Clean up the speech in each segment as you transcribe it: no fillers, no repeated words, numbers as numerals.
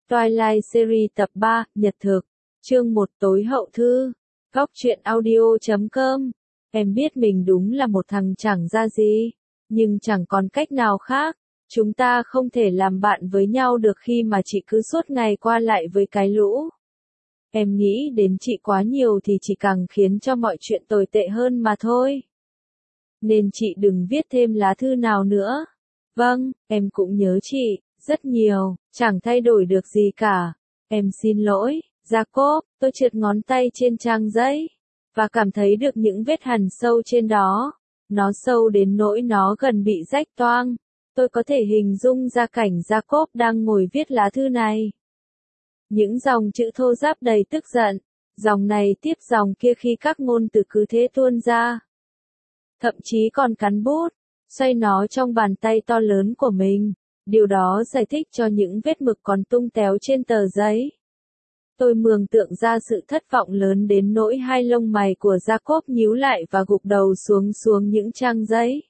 Twilight Series tập 3, Nhật thực. Chương 1 tối hậu thư. Góc truyện audio.com. Em biết mình đúng là một thằng chẳng ra gì, nhưng chẳng còn cách nào khác. Chúng ta không thể làm bạn với nhau được khi mà chị cứ suốt ngày qua lại với cái lũ. Em nghĩ đến chị quá nhiều thì chỉ càng khiến cho mọi chuyện tồi tệ hơn mà thôi. Nên chị đừng viết thêm lá thư nào nữa. Vâng, em cũng nhớ chị rất nhiều, chẳng thay đổi được gì cả. Em xin lỗi, Jacob. Tôi trượt ngón tay trên trang giấy và cảm thấy được những vết hằn sâu trên đó. Nó sâu đến nỗi nó gần bị rách toang. Tôi có thể hình dung ra cảnh Jacob đang ngồi viết lá thư này. Những dòng chữ thô ráp đầy tức giận, dòng này tiếp dòng kia khi các ngôn từ cứ thế tuôn ra. Thậm chí còn cắn bút, xoay nó trong bàn tay to lớn của mình. Điều đó giải thích cho những vết mực còn tung téo trên tờ giấy. Tôi mường tượng ra sự thất vọng lớn đến nỗi hai lông mày của Jacob nhíu lại và gục đầu xuống những trang giấy.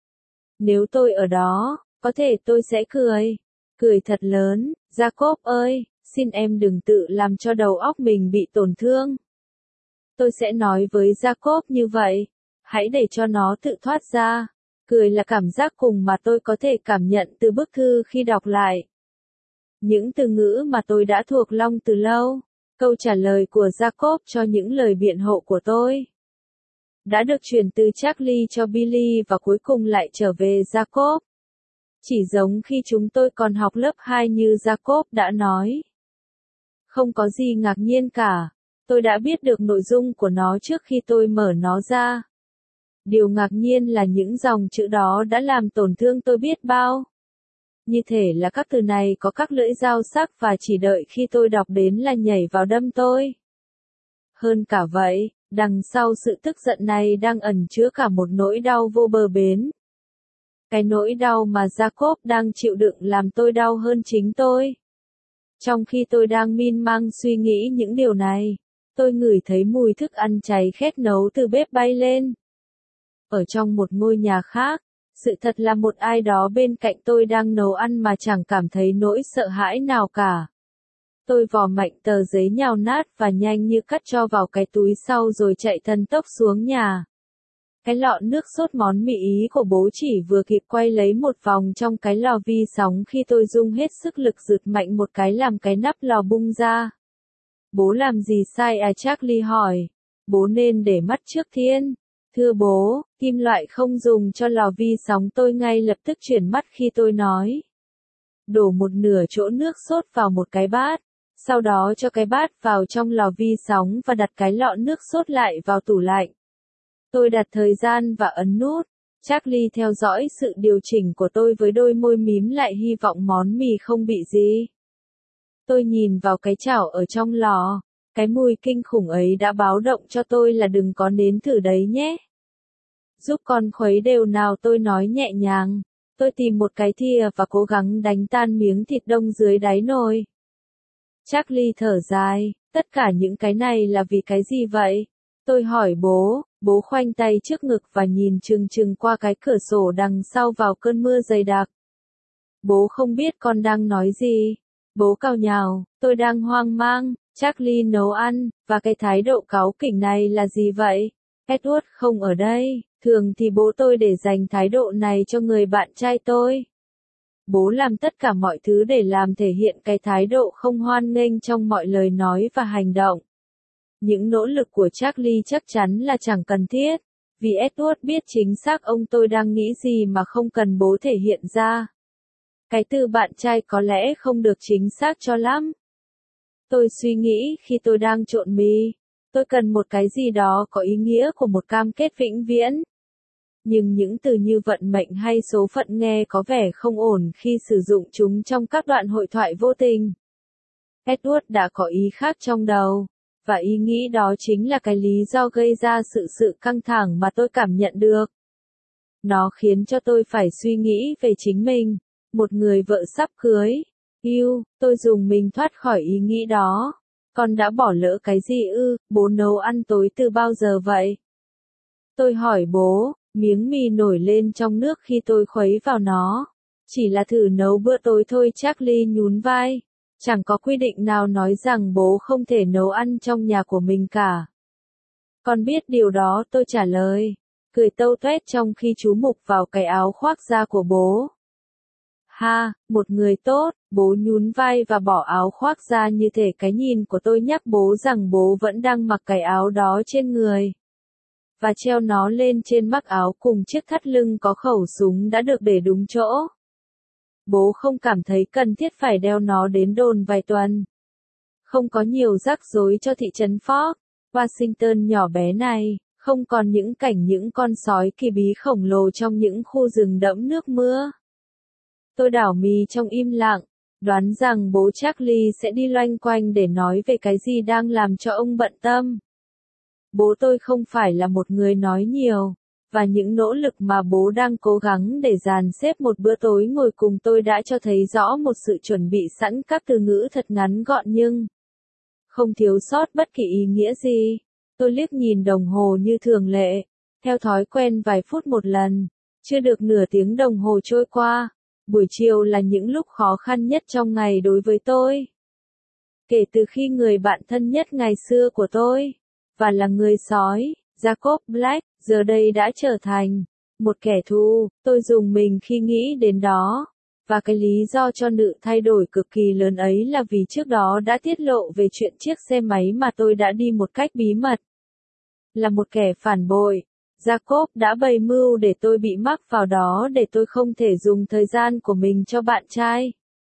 Nếu tôi ở đó, có thể tôi sẽ cười thật lớn. Jacob ơi, xin em đừng tự làm cho đầu óc mình bị tổn thương. Tôi sẽ nói với Jacob như vậy, hãy để cho nó tự thoát ra. Cười là cảm giác cùng mà tôi có thể cảm nhận từ bức thư khi đọc lại. Những từ ngữ mà tôi đã thuộc lòng từ lâu, câu trả lời của Jacob cho những lời biện hộ của tôi, đã được chuyển từ Charlie cho Billy và cuối cùng lại trở về Jacob. Chỉ giống khi chúng tôi còn học lớp 2 như Jacob đã nói. Không có gì ngạc nhiên cả, tôi đã biết được nội dung của nó trước khi tôi mở nó ra. Điều ngạc nhiên là những dòng chữ đó đã làm tổn thương tôi biết bao. Như thể là các từ này có các lưỡi dao sắc và chỉ đợi khi tôi đọc đến là nhảy vào đâm tôi. Hơn cả vậy, đằng sau sự tức giận này đang ẩn chứa cả một nỗi đau vô bờ bến. Cái nỗi đau mà Jacob đang chịu đựng làm tôi đau hơn chính tôi. Trong khi tôi đang miên man suy nghĩ những điều này, tôi ngửi thấy mùi thức ăn cháy khét nấu từ bếp bay lên. Ở trong một ngôi nhà khác, sự thật là một ai đó bên cạnh tôi đang nấu ăn mà chẳng cảm thấy nỗi sợ hãi nào cả. Tôi vò mạnh tờ giấy nhào nát và nhanh như cắt cho vào cái túi sau rồi chạy thần tốc xuống nhà. Cái lọ nước sốt món mì Ý của bố chỉ vừa kịp quay lấy một vòng trong cái lò vi sóng khi tôi dùng hết sức lực giật mạnh một cái làm cái nắp lò bung ra. Bố làm gì sai à? Charlie hỏi. Bố nên để mắt trước thiên. Thưa bố, kim loại không dùng cho lò vi sóng. Tôi ngay lập tức chuyển mắt khi tôi nói. Đổ một nửa chỗ nước sốt vào một cái bát, sau đó cho cái bát vào trong lò vi sóng và đặt cái lọ nước sốt lại vào tủ lạnh. Tôi đặt thời gian và ấn nút. Charlie theo dõi sự điều chỉnh của tôi với đôi môi mím lại hy vọng món mì không bị gì. Tôi nhìn vào cái chảo ở trong lò. Cái mùi kinh khủng ấy đã báo động cho tôi là đừng có nếm thử đấy nhé. Giúp con khuấy đều nào, tôi nói nhẹ nhàng. Tôi tìm một cái thìa và cố gắng đánh tan miếng thịt đông dưới đáy nồi. Charlie thở dài, tất cả những cái này là vì cái gì vậy? Tôi hỏi bố. Bố khoanh tay trước ngực và nhìn chừng qua cái cửa sổ đằng sau vào cơn mưa dày đặc. Bố không biết con đang nói gì. Bố cào nhào, tôi đang hoang mang. Charlie nấu ăn, và cái thái độ cáu kỉnh này là gì vậy? Edward không ở đây, thường thì bố tôi để dành thái độ này cho người bạn trai tôi. Bố làm tất cả mọi thứ để làm thể hiện cái thái độ không hoan nghênh trong mọi lời nói và hành động. Những nỗ lực của Charlie chắc chắn là chẳng cần thiết, vì Edward biết chính xác ông tôi đang nghĩ gì mà không cần bố thể hiện ra. Cái từ bạn trai có lẽ không được chính xác cho lắm. Tôi suy nghĩ khi tôi đang trộn mì, tôi cần một cái gì đó có ý nghĩa của một cam kết vĩnh viễn. Nhưng những từ như vận mệnh hay số phận nghe có vẻ không ổn khi sử dụng chúng trong các đoạn hội thoại vô tình. Edward đã có ý khác trong đầu, và ý nghĩ đó chính là cái lý do gây ra sự căng thẳng mà tôi cảm nhận được. Nó khiến cho tôi phải suy nghĩ về chính mình, một người vợ sắp cưới. Tôi dùng mình thoát khỏi ý nghĩ đó. Con đã bỏ lỡ cái gì ư? Bố nấu ăn tối từ bao giờ vậy? Tôi hỏi bố, miếng mì nổi lên trong nước khi tôi khuấy vào nó. Chỉ là thử nấu bữa tối thôi. Charlie nhún vai. Chẳng có quy định nào nói rằng bố không thể nấu ăn trong nhà của mình cả. Con biết điều đó, tôi trả lời, cười tâu tuét trong khi chú mục vào cái áo khoác da của bố. Ha, một người tốt, bố nhún vai và bỏ áo khoác ra như thể cái nhìn của tôi nhắc bố rằng bố vẫn đang mặc cái áo đó trên người. Và treo nó lên trên mắc áo cùng chiếc thắt lưng có khẩu súng đã được để đúng chỗ. Bố không cảm thấy cần thiết phải đeo nó đến đồn vài tuần. Không có nhiều rắc rối cho thị trấn Fort Washington nhỏ bé này, không còn những cảnh những con sói kỳ bí khổng lồ trong những khu rừng đẫm nước mưa. Tôi đảo mì trong im lặng, đoán rằng bố Charlie sẽ đi loanh quanh để nói về cái gì đang làm cho ông bận tâm. Bố tôi không phải là một người nói nhiều, và những nỗ lực mà bố đang cố gắng để dàn xếp một bữa tối ngồi cùng tôi đã cho thấy rõ một sự chuẩn bị sẵn các từ ngữ thật ngắn gọn nhưng không thiếu sót bất kỳ ý nghĩa gì. Tôi liếc nhìn đồng hồ như thường lệ, theo thói quen vài phút một lần. Chưa được nửa tiếng đồng hồ trôi qua. Buổi chiều là những lúc khó khăn nhất trong ngày đối với tôi. Kể từ khi người bạn thân nhất ngày xưa của tôi, và là người sói, Jacob Black, giờ đây đã trở thành một kẻ thù. Tôi rùng mình khi nghĩ đến đó. Và cái lý do cho sự thay đổi cực kỳ lớn ấy là vì trước đó đã tiết lộ về chuyện chiếc xe máy mà tôi đã đi một cách bí mật. Là một kẻ phản bội, Jacob đã bày mưu để tôi bị mắc vào đó để tôi không thể dùng thời gian của mình cho bạn trai.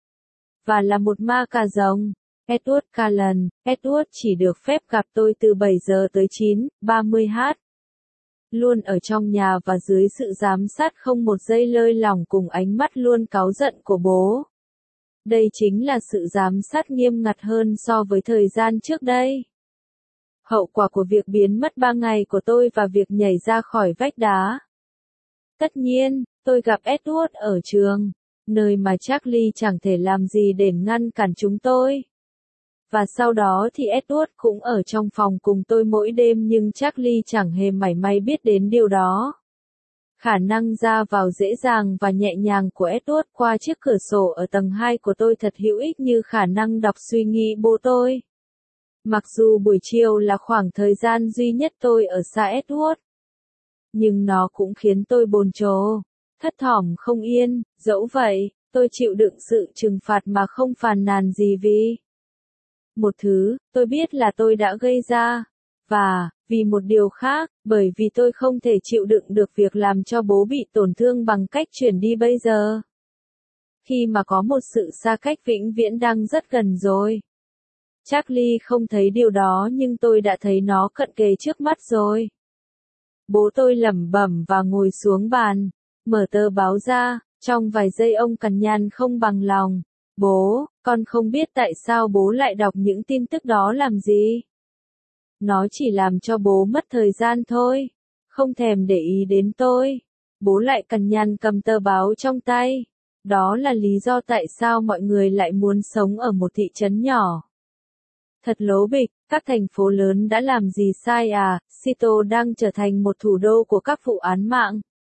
Và là một ma cà rồng, Edward Cullen, Edward chỉ được phép gặp tôi từ 7 giờ tới 9:30h. Luôn ở trong nhà và dưới sự giám sát không một giây lơi lỏng cùng ánh mắt luôn cáu giận của bố. Đây chính là sự giám sát nghiêm ngặt hơn so với thời gian trước đây. Hậu quả của việc biến mất 3 ngày của tôi và việc nhảy ra khỏi vách đá. Tất nhiên, tôi gặp Edward ở trường, nơi mà Charlie chẳng thể làm gì để ngăn cản chúng tôi. Và sau đó thì Edward cũng ở trong phòng cùng tôi mỗi đêm nhưng Charlie chẳng hề mảy may biết đến điều đó. Khả năng ra vào dễ dàng và nhẹ nhàng của Edward qua chiếc cửa sổ ở tầng 2 của tôi thật hữu ích như khả năng đọc suy nghĩ bố tôi. Mặc dù buổi chiều là khoảng thời gian duy nhất tôi ở xa Edward, nhưng nó cũng khiến tôi bồn chồn, thất thỏm không yên. Dẫu vậy, tôi chịu đựng sự trừng phạt mà không phàn nàn gì vì một thứ, tôi biết là tôi đã gây ra, và, vì một điều khác, bởi vì tôi không thể chịu đựng được việc làm cho bố bị tổn thương bằng cách chuyển đi bây giờ. Khi mà có một sự xa cách vĩnh viễn đang rất gần rồi. Charlie không thấy điều đó nhưng tôi đã thấy nó cận kề trước mắt rồi. Bố tôi lẩm bẩm và ngồi xuống bàn, mở tờ báo ra, trong vài giây ông cằn nhằn không bằng lòng. Bố, con không biết tại sao bố lại đọc những tin tức đó làm gì. Nó chỉ làm cho bố mất thời gian thôi. Không thèm để ý đến tôi. Bố lại cằn nhằn cầm tờ báo trong tay. Đó là lý do tại sao mọi người lại muốn sống ở một thị trấn nhỏ. Thật lố bịch, các thành phố lớn đã làm gì sai à? Seattle đang trở thành một thủ đô của các vụ án mạng.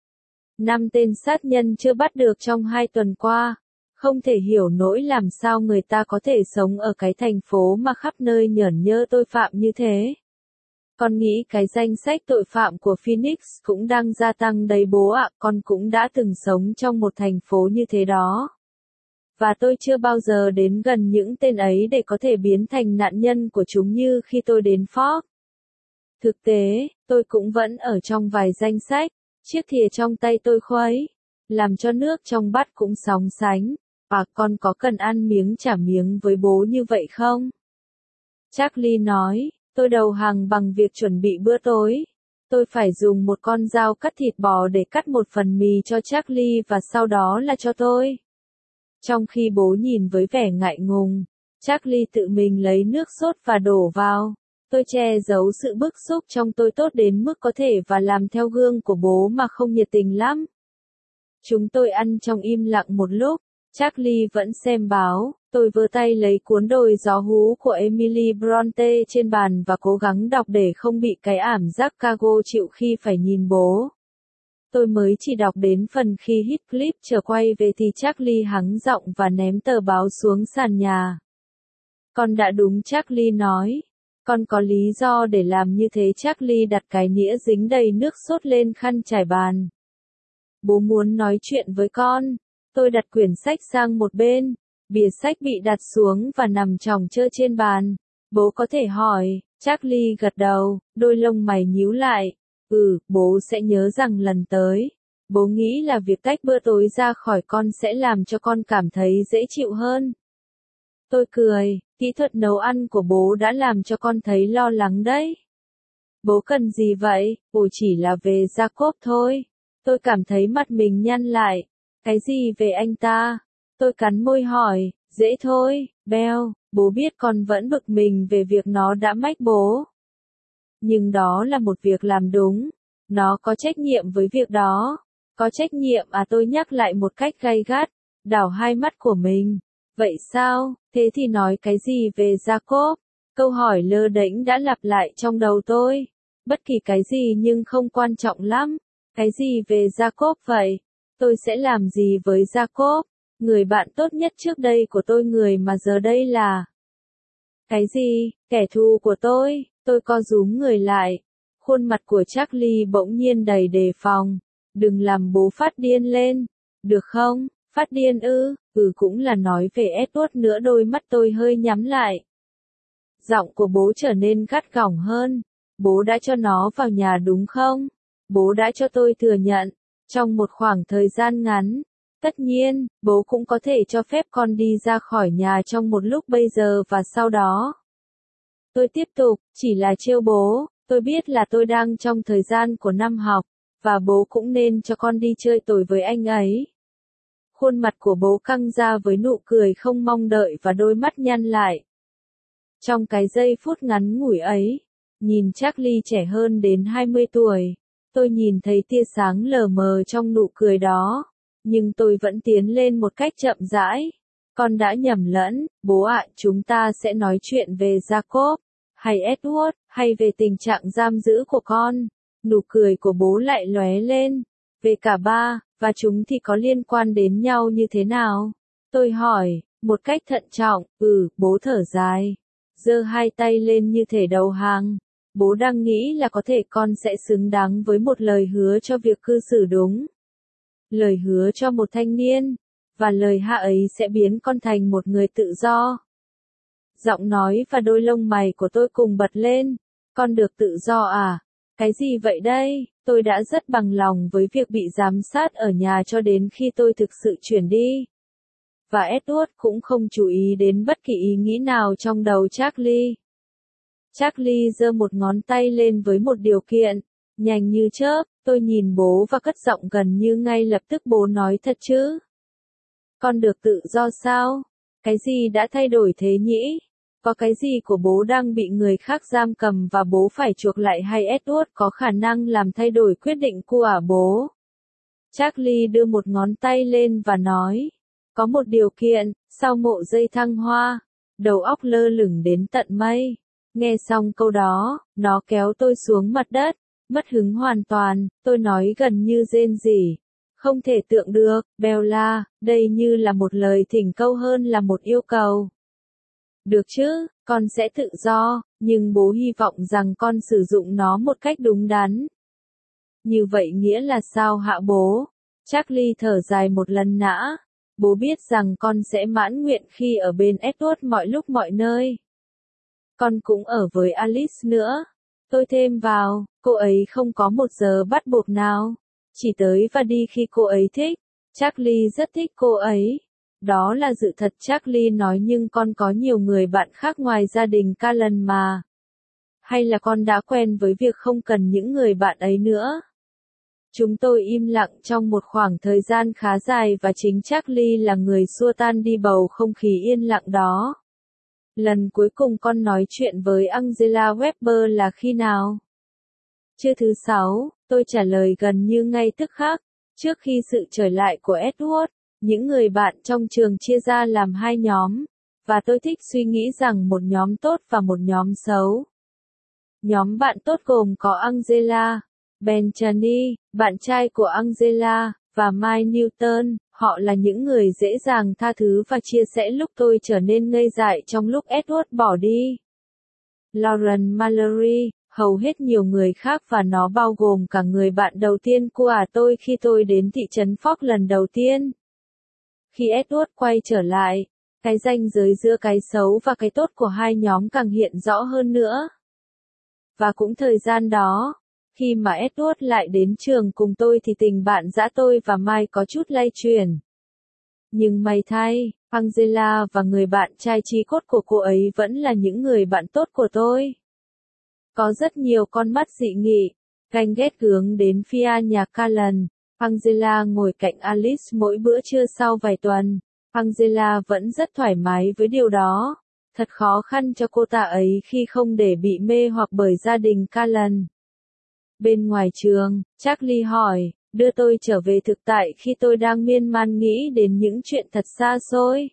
5 tên sát nhân chưa bắt được trong 2 tuần qua. Không thể hiểu nổi làm sao người ta có thể sống ở cái thành phố mà khắp nơi nhởn nhơ tội phạm như thế. Con nghĩ cái danh sách tội phạm của Phoenix cũng đang gia tăng đấy bố ạ, con cũng đã từng sống trong một thành phố như thế đó. Và tôi chưa bao giờ đến gần những tên ấy để có thể biến thành nạn nhân của chúng như khi tôi đến Fort. Thực tế, tôi cũng vẫn ở trong vài danh sách, chiếc thìa trong tay tôi khuấy, làm cho nước trong bát cũng sóng sánh. À, con có cần ăn miếng trả miếng với bố như vậy không? Charlie nói, tôi đầu hàng bằng việc chuẩn bị bữa tối. Tôi phải dùng một con dao cắt thịt bò để cắt một phần mì cho Charlie và sau đó là cho tôi. Trong khi bố nhìn với vẻ ngại ngùng, Charlie tự mình lấy nước sốt và đổ vào. Tôi che giấu sự bức xúc trong tôi tốt đến mức có thể và làm theo gương của bố mà không nhiệt tình lắm. Chúng tôi ăn trong im lặng một lúc. Charlie vẫn xem báo, tôi vơ tay lấy cuốn Đồi gió hú của Emily Bronte trên bàn và cố gắng đọc để không bị cái ảm giác Cago chịu khi phải nhìn bố. Tôi mới chỉ đọc đến phần khi Heathcliff trở quay về thì Charlie hắng giọng và ném tờ báo xuống sàn nhà. Con đã đúng, Charlie nói. Con có lý do để làm như thế. Charlie đặt cái nĩa dính đầy nước sốt lên khăn trải bàn. Bố muốn nói chuyện với con. Tôi đặt quyển sách sang một bên. Bìa sách bị đặt xuống và nằm chồng chơ trên bàn. Bố có thể hỏi. Charlie gật đầu, đôi lông mày nhíu lại. Bố sẽ nhớ rằng lần tới. Bố nghĩ là việc tách bữa tối ra khỏi con sẽ làm cho con cảm thấy dễ chịu hơn. Tôi cười, kỹ thuật nấu ăn của bố đã làm cho con thấy lo lắng đấy. Bố cần gì vậy? Chỉ là về Jacob thôi. Tôi cảm thấy mặt mình nhăn lại. Cái gì về anh ta? Tôi cắn môi hỏi, dễ thôi, Bell, bố biết con vẫn bực mình về việc nó đã mách bố. Nhưng đó là một việc làm đúng. Nó có trách nhiệm với việc đó. Có trách nhiệm tôi nhắc lại một cách gay gắt, đảo hai mắt của mình. Vậy sao, thế thì nói cái gì về Jacob? Câu hỏi lơ đễnh đã lặp lại trong đầu tôi. Bất kỳ cái gì nhưng không quan trọng lắm. Cái gì về Jacob vậy? Tôi sẽ làm gì với Jacob? Người bạn tốt nhất trước đây của tôi, người mà giờ đây là... Cái gì? Kẻ thù của tôi? Tôi co rúm người lại. Khuôn mặt của Charlie bỗng nhiên đầy đề phòng. Đừng làm bố phát điên lên. Được không? Phát điên ư? Cũng là nói về Edward nữa. Đôi mắt tôi hơi nhắm lại. Giọng của bố trở nên gắt gỏng hơn. Bố đã cho nó vào nhà đúng không? Bố đã cho tôi thừa nhận. Trong một khoảng thời gian ngắn. Tất nhiên, bố cũng có thể cho phép con đi ra khỏi nhà trong một lúc bây giờ và sau đó. Tôi tiếp tục, chỉ là trêu bố. Tôi biết là tôi đang trong thời gian của năm học. Và bố cũng nên cho con đi chơi tối với anh ấy. Khuôn mặt của bố căng ra với nụ cười không mong đợi và đôi mắt nhăn lại. Trong cái giây phút ngắn ngủi ấy, nhìn Charlie trẻ hơn đến 20 tuổi, tôi nhìn thấy tia sáng lờ mờ trong nụ cười đó. Nhưng tôi vẫn tiến lên một cách chậm rãi. Con đã nhầm lẫn, bố ạ, chúng ta sẽ nói chuyện về Jacob, hay Edward, hay về tình trạng giam giữ của con. Nụ cười của bố lại lóe lên. Về cả ba, và chúng thì có liên quan đến nhau như thế nào? Tôi hỏi, một cách thận trọng. Bố thở dài. Giơ hai tay lên như thể đầu hàng. Bố đang nghĩ là có thể con sẽ xứng đáng với một lời hứa cho việc cư xử đúng. Lời hứa cho một thanh niên. Và lời hạ ấy sẽ biến con thành một người tự do. Giọng nói và đôi lông mày của tôi cùng bật lên. Con được tự do à? Cái gì vậy đây? Tôi đã rất bằng lòng với việc bị giám sát ở nhà cho đến khi tôi thực sự chuyển đi. Và Edward cũng không chú ý đến bất kỳ ý nghĩ nào trong đầu Charlie. Charlie giơ một ngón tay lên với một điều kiện. Nhanh như chớp, tôi nhìn bố và cất giọng gần như ngay lập tức. Bố nói thật chứ? Con được tự do sao? Cái gì đã thay đổi thế nhỉ? Có cái gì của bố đang bị người khác giam cầm và bố phải chuộc lại, hay Edward có khả năng làm thay đổi quyết định của bố? Charlie đưa một ngón tay lên và nói. Có một điều kiện, sau mộ dây thăng hoa. Đầu óc lơ lửng đến tận mây. Nghe xong câu đó, nó kéo tôi xuống mặt đất. Mất hứng hoàn toàn, tôi nói gần như rên rỉ. Không thể tưởng được, Bella, đây như là một lời thỉnh cầu hơn là một yêu cầu. Được chứ, con sẽ tự do, nhưng bố hy vọng rằng con sử dụng nó một cách đúng đắn. Như vậy nghĩa là sao hả bố? Charlie thở dài một lần nữa. Bố biết rằng con sẽ mãn nguyện khi ở bên Edward mọi lúc mọi nơi. Con cũng ở với Alice nữa. Tôi thêm vào, cô ấy không có một giờ bắt buộc nào. Chỉ tới và đi khi cô ấy thích. Charlie rất thích cô ấy. Đó là sự thật, Charlie nói, nhưng con có nhiều người bạn khác ngoài gia đình Callan mà. Hay là con đã quen với việc không cần những người bạn ấy nữa? Chúng tôi im lặng trong một khoảng thời gian khá dài và chính Charlie là người xua tan đi bầu không khí yên lặng đó. Lần cuối cùng con nói chuyện với Angela Weber là khi nào? Trưa thứ 6, tôi trả lời gần như ngay tức khắc. Trước khi sự trở lại của Edward, những người bạn trong trường chia ra làm hai nhóm, và tôi thích suy nghĩ rằng một nhóm tốt và một nhóm xấu. Nhóm bạn tốt gồm có Angela, Ben Chani, bạn trai của Angela, và Mike Newton, họ là những người dễ dàng tha thứ và chia sẻ lúc tôi trở nên ngây dại trong lúc Edward bỏ đi. Lauren Mallory, hầu hết nhiều người khác và nó bao gồm cả người bạn đầu tiên của tôi khi tôi đến thị trấn Fork lần đầu tiên. Khi Edward quay trở lại, cái ranh giới giữa cái xấu và cái tốt của hai nhóm càng hiện rõ hơn nữa. Và cũng thời gian đó, khi mà Edward lại đến trường cùng tôi thì tình bạn giữa tôi và Mike có chút lay chuyển. Nhưng may thay, Angela và người bạn trai chí cốt của cô ấy vẫn là những người bạn tốt của tôi. Có rất nhiều con mắt dị nghị, ganh ghét hướng đến phía nhà Callan. Angela ngồi cạnh Alice mỗi bữa trưa sau vài tuần. Angela vẫn rất thoải mái với điều đó. Thật khó khăn cho cô ta ấy khi không để bị mê hoặc bởi gia đình Callan. Bên ngoài trường, Charlie hỏi, đưa tôi trở về thực tại khi tôi đang miên man nghĩ đến những chuyện thật xa xôi.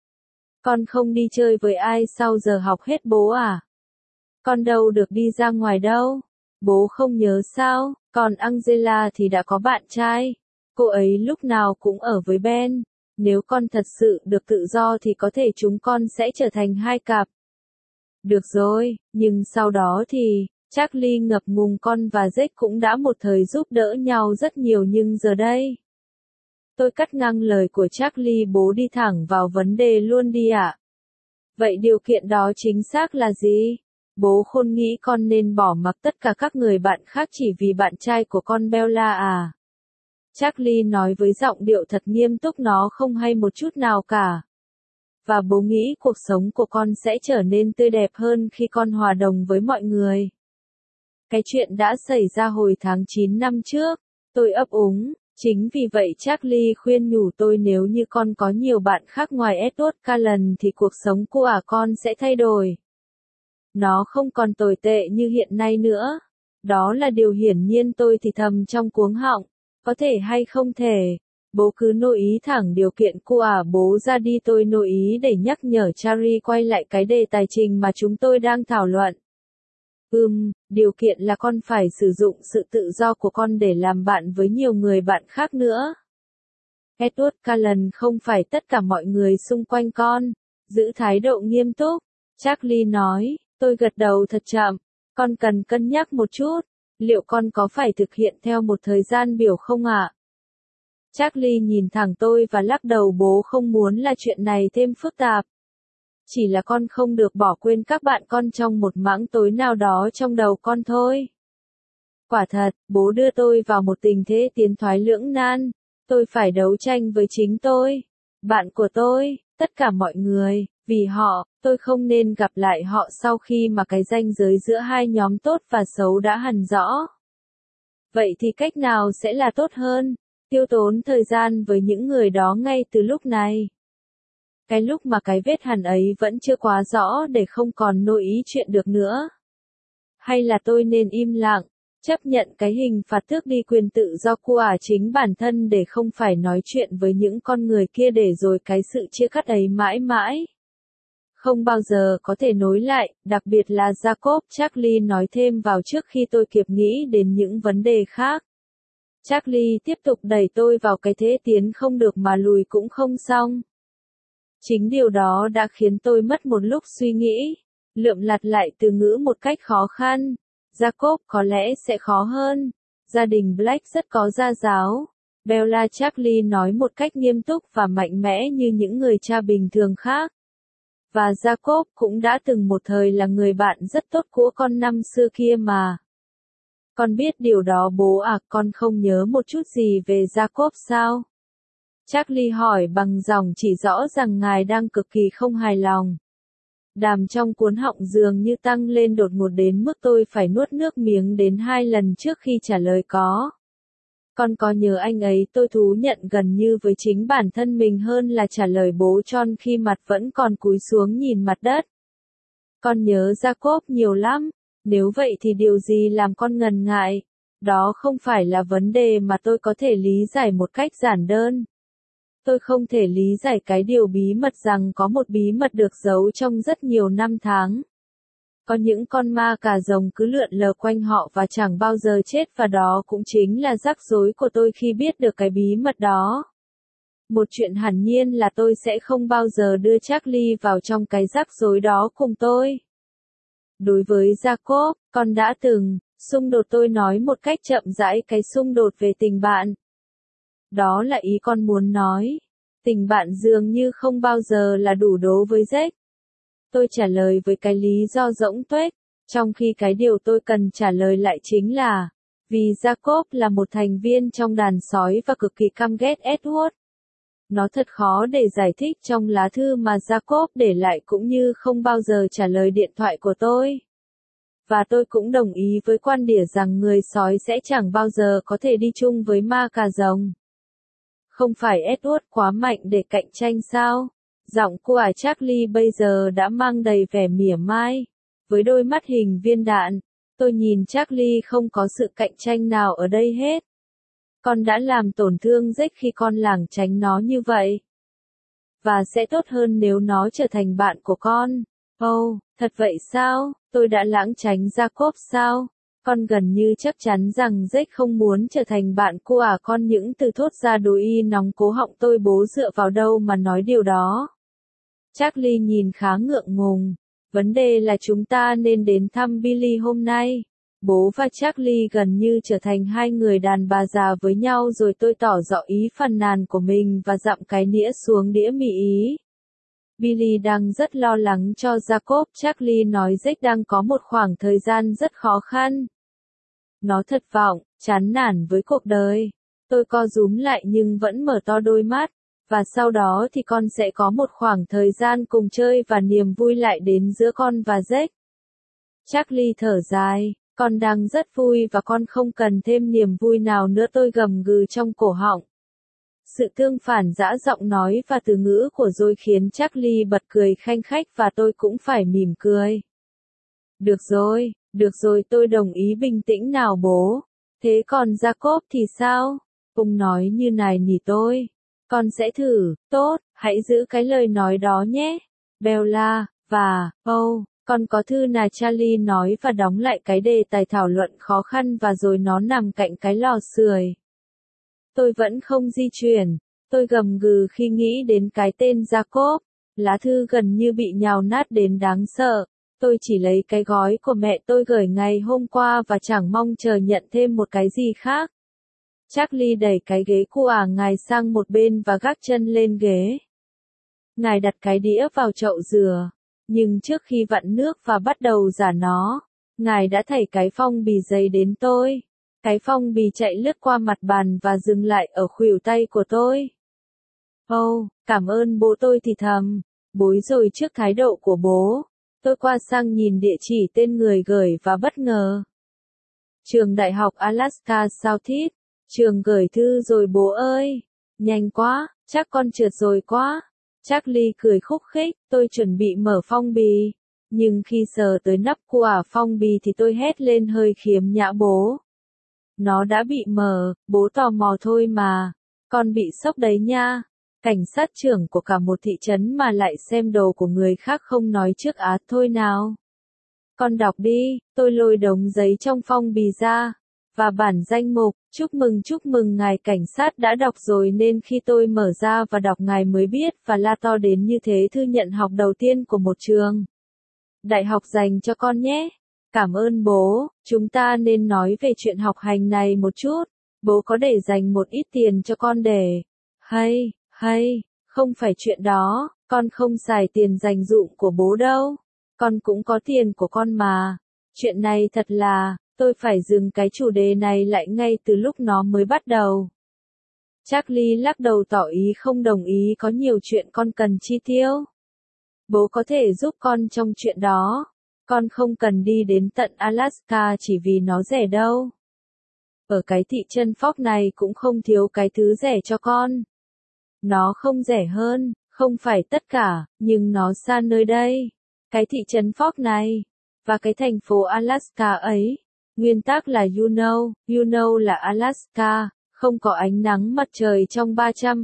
Con không đi chơi với ai sau giờ học hết bố à? Con đâu được đi ra ngoài đâu. Bố không nhớ sao, còn Angela thì đã có bạn trai. Cô ấy lúc nào cũng ở với Ben. Nếu con thật sự được tự do thì có thể chúng con sẽ trở thành hai cặp. Được rồi, nhưng sau đó thì, Charlie ngập ngùng con và Jake cũng đã một thời giúp đỡ nhau rất nhiều nhưng giờ đây. Tôi cắt ngang lời của Charlie, bố đi thẳng vào vấn đề luôn đi ạ. Vậy điều kiện đó chính xác là gì? Bố khôn nghĩ con nên bỏ mặc tất cả các người bạn khác chỉ vì bạn trai của con Bella à? Charlie nói với giọng điệu thật nghiêm túc, nó không hay một chút nào cả. Và bố nghĩ cuộc sống của con sẽ trở nên tươi đẹp hơn khi con hòa đồng với mọi người. Cái chuyện đã xảy ra hồi tháng 9 năm trước. Tôi ấp úng. Chính vì vậy Charlie khuyên nhủ tôi nếu như con có nhiều bạn khác ngoài Edward Callan thì cuộc sống của con sẽ thay đổi. Nó không còn tồi tệ như hiện nay nữa. Đó là điều hiển nhiên, tôi thì thầm trong cuống họng. Có thể hay không thể. Bố cứ nội ý thẳng điều kiện của bố ra đi. Tôi nội ý để nhắc nhở Charlie quay lại cái đề tài trình mà chúng tôi đang thảo luận. Điều kiện là con phải sử dụng sự tự do của con để làm bạn với nhiều người bạn khác nữa. Edward Callan không phải tất cả mọi người xung quanh con. Giữ thái độ nghiêm túc. Charlie nói, tôi gật đầu thật chậm. Con cần cân nhắc một chút. Liệu con có phải thực hiện theo một thời gian biểu không ạ? Charlie nhìn thẳng tôi và lắc đầu, bố không muốn là chuyện này thêm phức tạp. Chỉ là con không được bỏ quên các bạn con trong một mảng tối nào đó trong đầu con thôi. Quả thật, bố đưa tôi vào một tình thế tiến thoái lưỡng nan. Tôi phải đấu tranh với chính tôi, bạn của tôi, tất cả mọi người, vì họ, tôi không nên gặp lại họ sau khi mà cái ranh giới giữa hai nhóm tốt và xấu đã hằn rõ. Vậy thì cách nào sẽ là tốt hơn? Tiêu tốn thời gian với những người đó ngay từ lúc này. Cái lúc mà cái vết hằn ấy vẫn chưa quá rõ để không còn nội ý chuyện được nữa. Hay là tôi nên im lặng, chấp nhận cái hình phạt tước đi quyền tự do của chính bản thân để không phải nói chuyện với những con người kia để rồi cái sự chia cắt ấy mãi mãi không bao giờ có thể nối lại, đặc biệt là Jacob, Charlie nói thêm vào trước khi tôi kịp nghĩ đến những vấn đề khác. Charlie tiếp tục đẩy tôi vào cái thế tiến không được mà lùi cũng không xong. Chính điều đó đã khiến tôi mất một lúc suy nghĩ, lượm lặt lại từ ngữ một cách khó khăn. Jacob có lẽ sẽ khó hơn. Gia đình Black rất có gia giáo. Bella, Charlie nói một cách nghiêm túc và mạnh mẽ như những người cha bình thường khác. Và Jacob cũng đã từng một thời là người bạn rất tốt của con năm xưa kia mà. Con biết điều đó bố à? Con không nhớ một chút gì về Jacob sao? Charlie hỏi bằng giọng chỉ rõ rằng ngài đang cực kỳ không hài lòng. Đàm trong cuốn họng dường như tăng lên đột ngột đến mức tôi phải nuốt nước miếng đến 2 lần trước khi trả lời có. Con có nhớ anh ấy? Tôi thú nhận gần như với chính bản thân mình hơn là trả lời bố John khi mặt vẫn còn cúi xuống nhìn mặt đất. Con nhớ Jacob nhiều lắm. Nếu vậy thì điều gì làm con ngần ngại? Đó không phải là vấn đề mà tôi có thể lý giải một cách giản đơn. Tôi không thể lý giải cái điều bí mật rằng có một bí mật được giấu trong rất nhiều năm tháng. Có những con ma cà rồng cứ lượn lờ quanh họ và chẳng bao giờ chết, và đó cũng chính là rắc rối của tôi khi biết được cái bí mật đó. Một chuyện hẳn nhiên là tôi sẽ không bao giờ đưa Charlie vào trong cái rắc rối đó cùng tôi. Đối với Jacob, con đã từng xung đột, tôi nói một cách chậm rãi, cái xung đột về tình bạn. Đó là ý con muốn nói. Tình bạn dường như không bao giờ là đủ đố với Jack. Tôi trả lời với cái lý do rỗng tuếch, trong khi cái điều tôi cần trả lời lại chính là, vì Jacob là một thành viên trong đàn sói và cực kỳ căm ghét Edward. Nó thật khó để giải thích trong lá thư mà Jacob để lại, cũng như không bao giờ trả lời điện thoại của tôi. Và tôi cũng đồng ý với quan điểm rằng người sói sẽ chẳng bao giờ có thể đi chung với ma cà rồng. Không phải Edward quá mạnh để cạnh tranh sao? Giọng của Charlie bây giờ đã mang đầy vẻ mỉa mai. Với đôi mắt hình viên đạn, tôi nhìn Charlie, không có sự cạnh tranh nào ở đây hết. Con đã làm tổn thương Jack khi con lảng tránh nó như vậy. Và sẽ tốt hơn nếu nó trở thành bạn của con. Oh, thật vậy sao? Tôi đã lảng tránh Jacob sao? Con gần như chắc chắn rằng Jack không muốn trở thành bạn của con. Những từ thốt ra đối y nóng cố họng tôi. Bố dựa vào đâu mà nói điều đó? Charlie nhìn khá ngượng ngùng. Vấn đề là chúng ta nên đến thăm Billy hôm nay. Bố và Charlie gần như trở thành hai người đàn bà già với nhau rồi. Tôi tỏ rõ ý phàn nàn của mình và dặm cái nĩa xuống đĩa mì Ý. Billy đang rất lo lắng cho Jacob. Charlie nói Jack đang có một khoảng thời gian rất khó khăn. Nó thất vọng, chán nản với cuộc đời. Tôi co rúm lại nhưng vẫn mở to đôi mắt. Và sau đó thì con sẽ có một khoảng thời gian cùng chơi và niềm vui lại đến giữa con và Jack. Charlie thở dài. Con đang rất vui và con không cần thêm niềm vui nào nữa. Tôi gầm gừ trong cổ họng. Sự tương phản dã giọng nói và từ ngữ của tôi khiến Charlie bật cười khanh khách và tôi cũng phải mỉm cười. Được rồi, tôi đồng ý bình tĩnh nào bố. Thế còn Jacob thì sao? Ông nói như này nỉ tôi. Con sẽ thử, tốt, hãy giữ cái lời nói đó nhé. Bella, và, con có thư nào? Charlie nói và đóng lại cái đề tài thảo luận khó khăn và rồi nó nằm cạnh cái lò sưởi. Tôi vẫn không di chuyển. Tôi gầm gừ khi nghĩ đến cái tên Jacob. Lá thư gần như bị nhào nát đến đáng sợ. Tôi chỉ lấy cái gói của mẹ tôi gửi ngày hôm qua và chẳng mong chờ nhận thêm một cái gì khác. Charlie đẩy cái ghế của ngài sang một bên và gác chân lên ghế. Ngài đặt cái đĩa vào chậu dừa. Nhưng trước khi vặn nước và bắt đầu rả nó, ngài đã thảy cái phong bì giấy đến tôi. Cái phong bì chạy lướt qua mặt bàn và dừng lại ở khuỷu tay của tôi. Cảm ơn bố, tôi thì thầm. Bối rối trước thái độ của bố. Tôi qua sang nhìn địa chỉ, tên người gửi và bất ngờ. Trường Đại học Alaska Southeast. Trường gửi thư rồi bố ơi. Nhanh quá, chắc con trượt rồi quá. Charlie cười khúc khích. Tôi chuẩn bị mở phong bì. Nhưng khi sờ tới nắp của phong bì thì tôi hét lên hơi khiếm nhã bố. Nó đã bị mở, bố tò mò thôi mà. Con bị sốc đấy nha. Cảnh sát trưởng của cả một thị trấn mà lại xem đồ của người khác không nói trước thôi nào. Con đọc đi, tôi lôi đống giấy trong phong bì ra. Và bản danh mục, chúc mừng ngài cảnh sát đã đọc rồi, nên khi tôi mở ra và đọc ngài mới biết và la to đến như thế. Thư nhận học đầu tiên của một trường đại học dành cho con nhé. Cảm ơn bố, chúng ta nên nói về chuyện học hành này một chút. Bố có để dành một ít tiền cho con để... Hay, không phải chuyện đó, con không xài tiền dành dụm của bố đâu. Con cũng có tiền của con mà. Chuyện này thật là, tôi phải dừng cái chủ đề này lại ngay từ lúc nó mới bắt đầu. Charlie lắc đầu tỏ ý không đồng ý, có nhiều chuyện con cần chi tiêu. Bố có thể giúp con trong chuyện đó. Con không cần đi đến tận Alaska chỉ vì nó rẻ đâu. Ở cái thị trấn Fox này cũng không thiếu cái thứ rẻ cho con. Nó không rẻ hơn, không phải tất cả, nhưng nó xa nơi đây. Cái thị trấn Fox này, và cái thành phố Alaska ấy. Nguyên tắc là you know là Alaska, không có ánh nắng mặt trời trong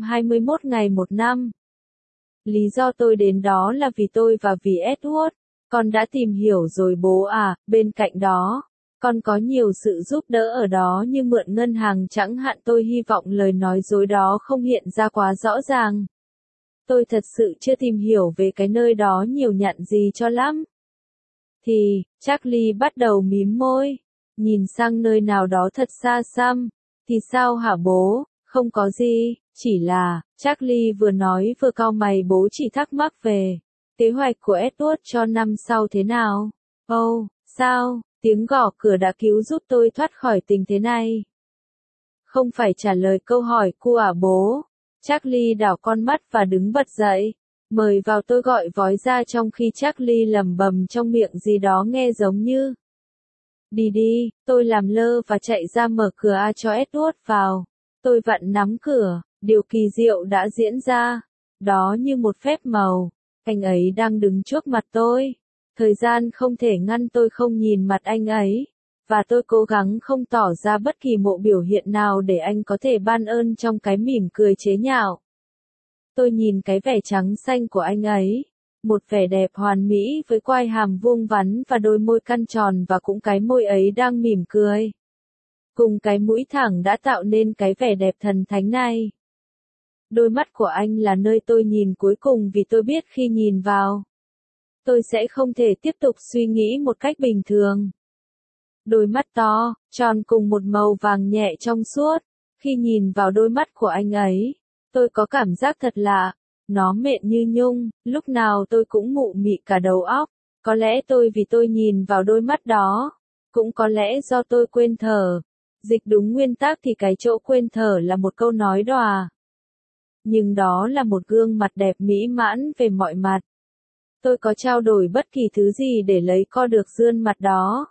321 ngày một năm. Lý do tôi đến đó là vì tôi và vì Edward. Con đã tìm hiểu rồi bố à, bên cạnh đó. Con có nhiều sự giúp đỡ ở đó như mượn ngân hàng chẳng hạn, tôi hy vọng lời nói dối đó không hiện ra quá rõ ràng. Tôi thật sự chưa tìm hiểu về cái nơi đó nhiều nhặn gì cho lắm. Thì, Charlie bắt đầu mím môi, nhìn sang nơi nào đó thật xa xăm. Thì sao hả bố, không có gì, chỉ là, Charlie vừa nói vừa cau mày, bố chỉ thắc mắc về kế hoạch của Edward cho năm sau thế nào. Ồ, sao, tiếng gõ cửa đã cứu giúp tôi thoát khỏi tình thế này. Không phải trả lời câu hỏi của bố. Charlie đảo con mắt và đứng bật dậy. Mời vào, tôi gọi vói ra trong khi Charlie lẩm bẩm trong miệng gì đó nghe giống như đi đi, tôi làm lơ và chạy ra mở cửa cho Edward vào. Tôi vặn nắm cửa, điều kỳ diệu đã diễn ra. Đó như một phép màu. Anh ấy đang đứng trước mặt tôi. Thời gian không thể ngăn tôi không nhìn mặt anh ấy. Và tôi cố gắng không tỏ ra bất kỳ một biểu hiện nào để anh có thể ban ơn trong cái mỉm cười chế nhạo. Tôi nhìn cái vẻ trắng xanh của anh ấy. Một vẻ đẹp hoàn mỹ với quai hàm vuông vắn và đôi môi căn tròn, và cũng cái môi ấy đang mỉm cười. Cùng cái mũi thẳng đã tạo nên cái vẻ đẹp thần thánh này. Đôi mắt của anh là nơi tôi nhìn cuối cùng, vì tôi biết khi nhìn vào, tôi sẽ không thể tiếp tục suy nghĩ một cách bình thường. Đôi mắt to, tròn cùng một màu vàng nhẹ trong suốt. Khi nhìn vào đôi mắt của anh ấy, tôi có cảm giác thật lạ. Nó mịn như nhung, lúc nào tôi cũng mụ mị cả đầu óc. Có lẽ vì tôi nhìn vào đôi mắt đó. Cũng có lẽ do tôi quên thở. Dịch đúng nguyên tắc thì cái chỗ quên thở là một câu nói đùa. Nhưng đó là một gương mặt đẹp mỹ mãn về mọi mặt. Tôi có trao đổi bất kỳ thứ gì để lấy co được gương mặt đó.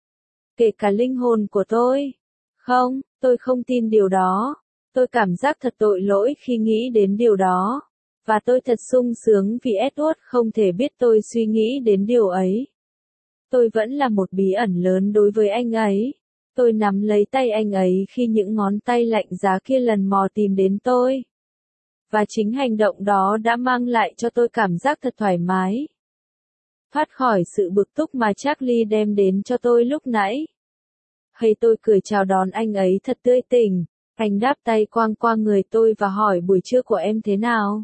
Kể cả linh hồn của tôi. Không, tôi không tin điều đó. Tôi cảm giác thật tội lỗi khi nghĩ đến điều đó. Và tôi thật sung sướng vì Edward không thể biết tôi suy nghĩ đến điều ấy. Tôi vẫn là một bí ẩn lớn đối với anh ấy. Tôi nắm lấy tay anh ấy khi những ngón tay lạnh giá kia lần mò tìm đến tôi. Và chính hành động đó đã mang lại cho tôi cảm giác thật thoải mái. Thoát khỏi sự bực tức mà Charlie đem đến cho tôi lúc nãy. Hay tôi cười chào đón anh ấy thật tươi tỉnh. Anh đáp tay quang qua người tôi và hỏi buổi trưa của em thế nào.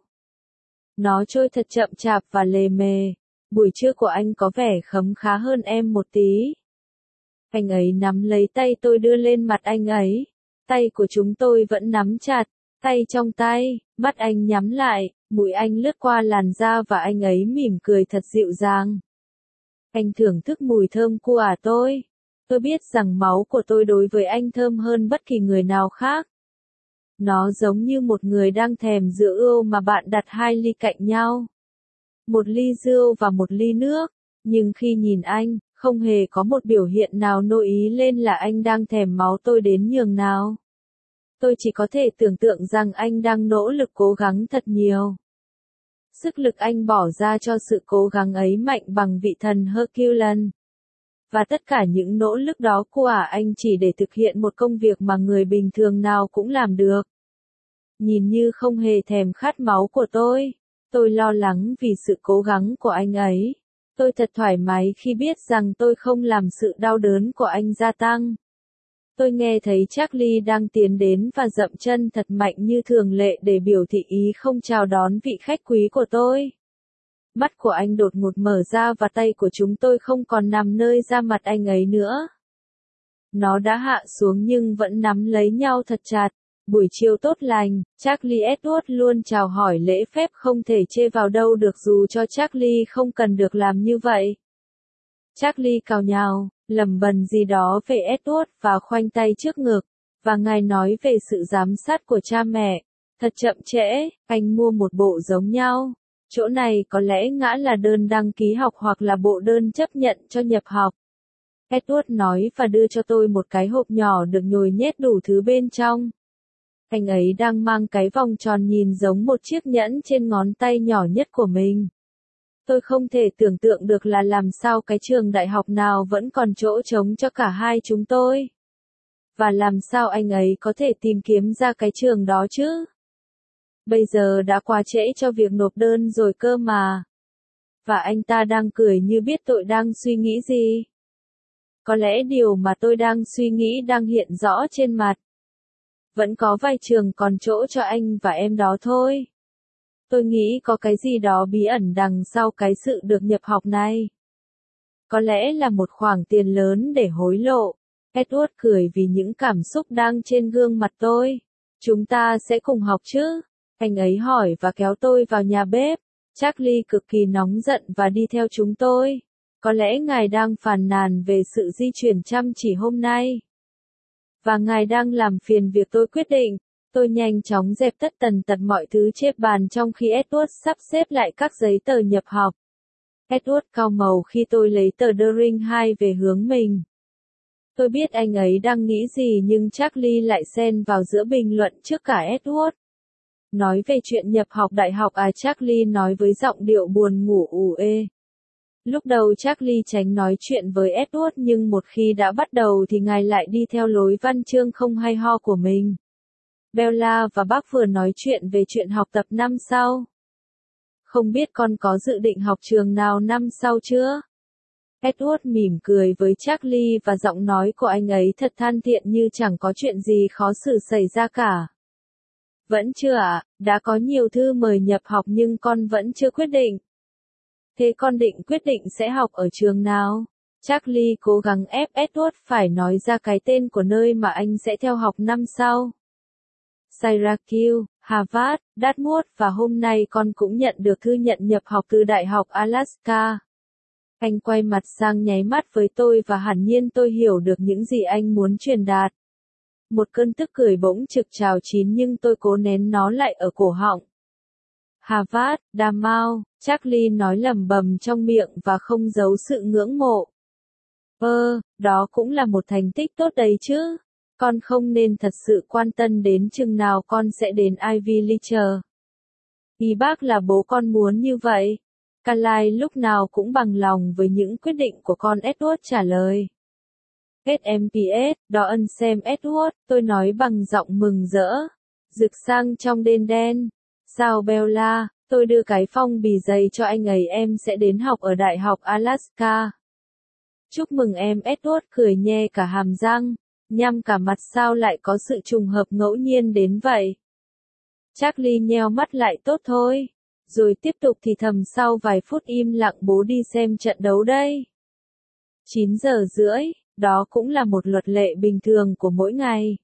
Nó trôi thật chậm chạp và lề mề. Buổi trưa của anh có vẻ khấm khá hơn em một tí. Anh ấy nắm lấy tay tôi đưa lên mặt anh ấy. Tay của chúng tôi vẫn nắm chặt. Tay trong tay, mắt anh nhắm lại, mũi anh lướt qua làn da và anh ấy mỉm cười thật dịu dàng. Anh thưởng thức mùi thơm của tôi. Tôi biết rằng máu của tôi đối với anh thơm hơn bất kỳ người nào khác. Nó giống như một người đang thèm rượu ươu mà bạn đặt hai ly cạnh nhau. Một ly rượu và một ly nước. Nhưng khi nhìn anh, không hề có một biểu hiện nào nổi ý lên là anh đang thèm máu tôi đến nhường nào. Tôi chỉ có thể tưởng tượng rằng anh đang nỗ lực cố gắng thật nhiều. Sức lực anh bỏ ra cho sự cố gắng ấy mạnh bằng vị thần Herculean. Và tất cả những nỗ lực đó của anh chỉ để thực hiện một công việc mà người bình thường nào cũng làm được. Nhìn như không hề thèm khát máu của tôi. Tôi lo lắng vì sự cố gắng của anh ấy. Tôi thật thoải mái khi biết rằng tôi không làm sự đau đớn của anh gia tăng. Tôi nghe thấy Charlie đang tiến đến và dậm chân thật mạnh như thường lệ để biểu thị ý không chào đón vị khách quý của tôi. Mắt của anh đột ngột mở ra và tay của chúng tôi không còn nằm nơi da mặt anh ấy nữa. Nó đã hạ xuống nhưng vẫn nắm lấy nhau thật chặt. Buổi chiều tốt lành, Charlie Edward luôn chào hỏi lễ phép không thể chê vào đâu được dù cho Charlie không cần được làm như vậy. Charlie cào nhào, lẩm bẩm gì đó về Edward và khoanh tay trước ngực, và ngài nói về sự giám sát của cha mẹ. Thật chậm trễ, anh mua một bộ giống nhau. Chỗ này có lẽ ngã là đơn đăng ký học hoặc là bộ đơn chấp nhận cho nhập học. Edward nói và đưa cho tôi một cái hộp nhỏ được nhồi nhét đủ thứ bên trong. Anh ấy đang mang cái vòng tròn nhìn giống một chiếc nhẫn trên ngón tay nhỏ nhất của mình. Tôi không thể tưởng tượng được là làm sao cái trường đại học nào vẫn còn chỗ trống cho cả hai chúng tôi. Và làm sao anh ấy có thể tìm kiếm ra cái trường đó chứ? Bây giờ đã quá trễ cho việc nộp đơn rồi cơ mà. và anh ta đang cười như biết tôi đang suy nghĩ gì. Có lẽ điều mà tôi đang suy nghĩ đang hiện rõ trên mặt. Vẫn có vài trường còn chỗ cho anh và em đó thôi. Tôi nghĩ có cái gì đó bí ẩn đằng sau cái sự được nhập học này. Có lẽ là một khoản tiền lớn để hối lộ. Edward cười vì những cảm xúc đang trên gương mặt tôi. Chúng ta sẽ cùng học chứ? Anh ấy hỏi và kéo tôi vào nhà bếp. Charlie cực kỳ nóng giận và đi theo chúng tôi. Có lẽ ngài đang phàn nàn về sự di chuyển chăm chỉ hôm nay. Và ngài đang làm phiền việc tôi quyết định. Tôi nhanh chóng dẹp tất tần tật mọi thứ trên bàn trong khi Edward sắp xếp lại các giấy tờ nhập học. Edward cau màu khi tôi lấy tờ The Ring 2 về hướng mình. Tôi biết anh ấy đang nghĩ gì nhưng Charlie lại xen vào giữa bình luận trước cả Edward. Nói về chuyện nhập học đại học Charlie nói với giọng điệu buồn ngủ ủ ê. Lúc đầu Charlie tránh nói chuyện với Edward nhưng một khi đã bắt đầu thì ngài lại đi theo lối văn chương không hay ho của mình. Bella và bác vừa nói chuyện về chuyện học tập năm sau. Không biết con có dự định học trường nào năm sau chưa? Edward mỉm cười với Charlie và giọng nói của anh ấy thật thân thiện như chẳng có chuyện gì khó xử xảy ra cả. Vẫn chưa ạ, đã có nhiều thư mời nhập học nhưng con vẫn chưa quyết định. Thế con định quyết định sẽ học ở trường nào? Charlie cố gắng ép Edward phải nói ra cái tên của nơi mà anh sẽ theo học năm sau. Syracuse, Harvard, Dartmouth và hôm nay con cũng nhận được thư nhận nhập học từ Đại học Alaska. Anh quay mặt sang nháy mắt với tôi và hẳn nhiên tôi hiểu được những gì anh muốn truyền đạt. Một cơn tức cười bỗng trực trào chín nhưng tôi cố nén nó lại ở cổ họng. Harvard, Dartmouth, Charlie nói lẩm bẩm trong miệng và không giấu sự ngưỡng mộ. Đó cũng là một thành tích tốt đấy chứ. Con không nên thật sự quan tâm đến chừng nào con sẽ đến Ivy League. Ý bác là bố con muốn như vậy. Carly lúc nào cũng bằng lòng với những quyết định của con, Edward trả lời. SMPS, đó ân xem Edward, tôi nói bằng giọng mừng rỡ. Rực sang trong đêm đen. Sao Bella, tôi đưa cái phong bì dày cho anh ấy, em sẽ đến học ở Đại học Alaska. Chúc mừng em, Edward cười nhe cả hàm răng. Nhăm cả mặt, sao lại có sự trùng hợp ngẫu nhiên đến vậy? Charlie nheo mắt lại, tốt thôi. Rồi tiếp tục thì thầm sau vài phút im lặng, bố đi xem trận đấu đây. 9 giờ rưỡi, đó cũng là một luật lệ bình thường của mỗi ngày.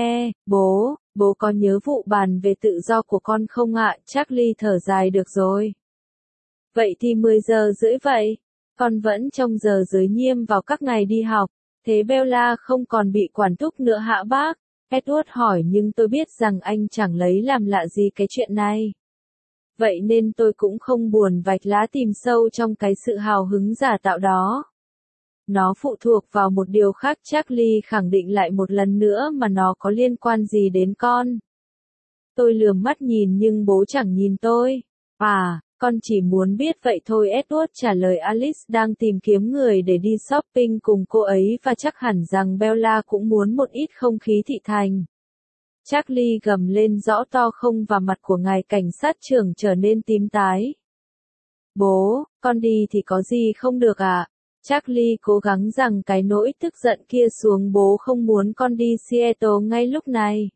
Bố có nhớ vụ bàn về tự do của con không ạ? Charlie thở dài, được rồi. Vậy thì 10 giờ rưỡi vậy. Con vẫn trong giờ giới nghiêm vào các ngày đi học. Thế Bella không còn bị quản thúc nữa hả bác? Edward hỏi nhưng tôi biết rằng anh chẳng lấy làm lạ gì cái chuyện này. Vậy nên tôi cũng không buồn vạch lá tìm sâu trong cái sự hào hứng giả tạo đó. Nó phụ thuộc vào một điều khác, Charlie khẳng định lại một lần nữa, mà nó có liên quan gì đến con. Tôi lườm mắt nhìn nhưng bố chẳng nhìn tôi. Con chỉ muốn biết vậy thôi, Edward trả lời. Alice đang tìm kiếm người để đi shopping cùng cô ấy và chắc hẳn rằng Bella cũng muốn một ít không khí thị thành. Charlie gầm lên rõ to không và mặt của ngài cảnh sát trưởng trở nên tím tái. Bố, con đi thì có gì không được à? Charlie cố gắng rằng cái nỗi tức giận kia xuống. Bố không muốn con đi Seattle ngay lúc này.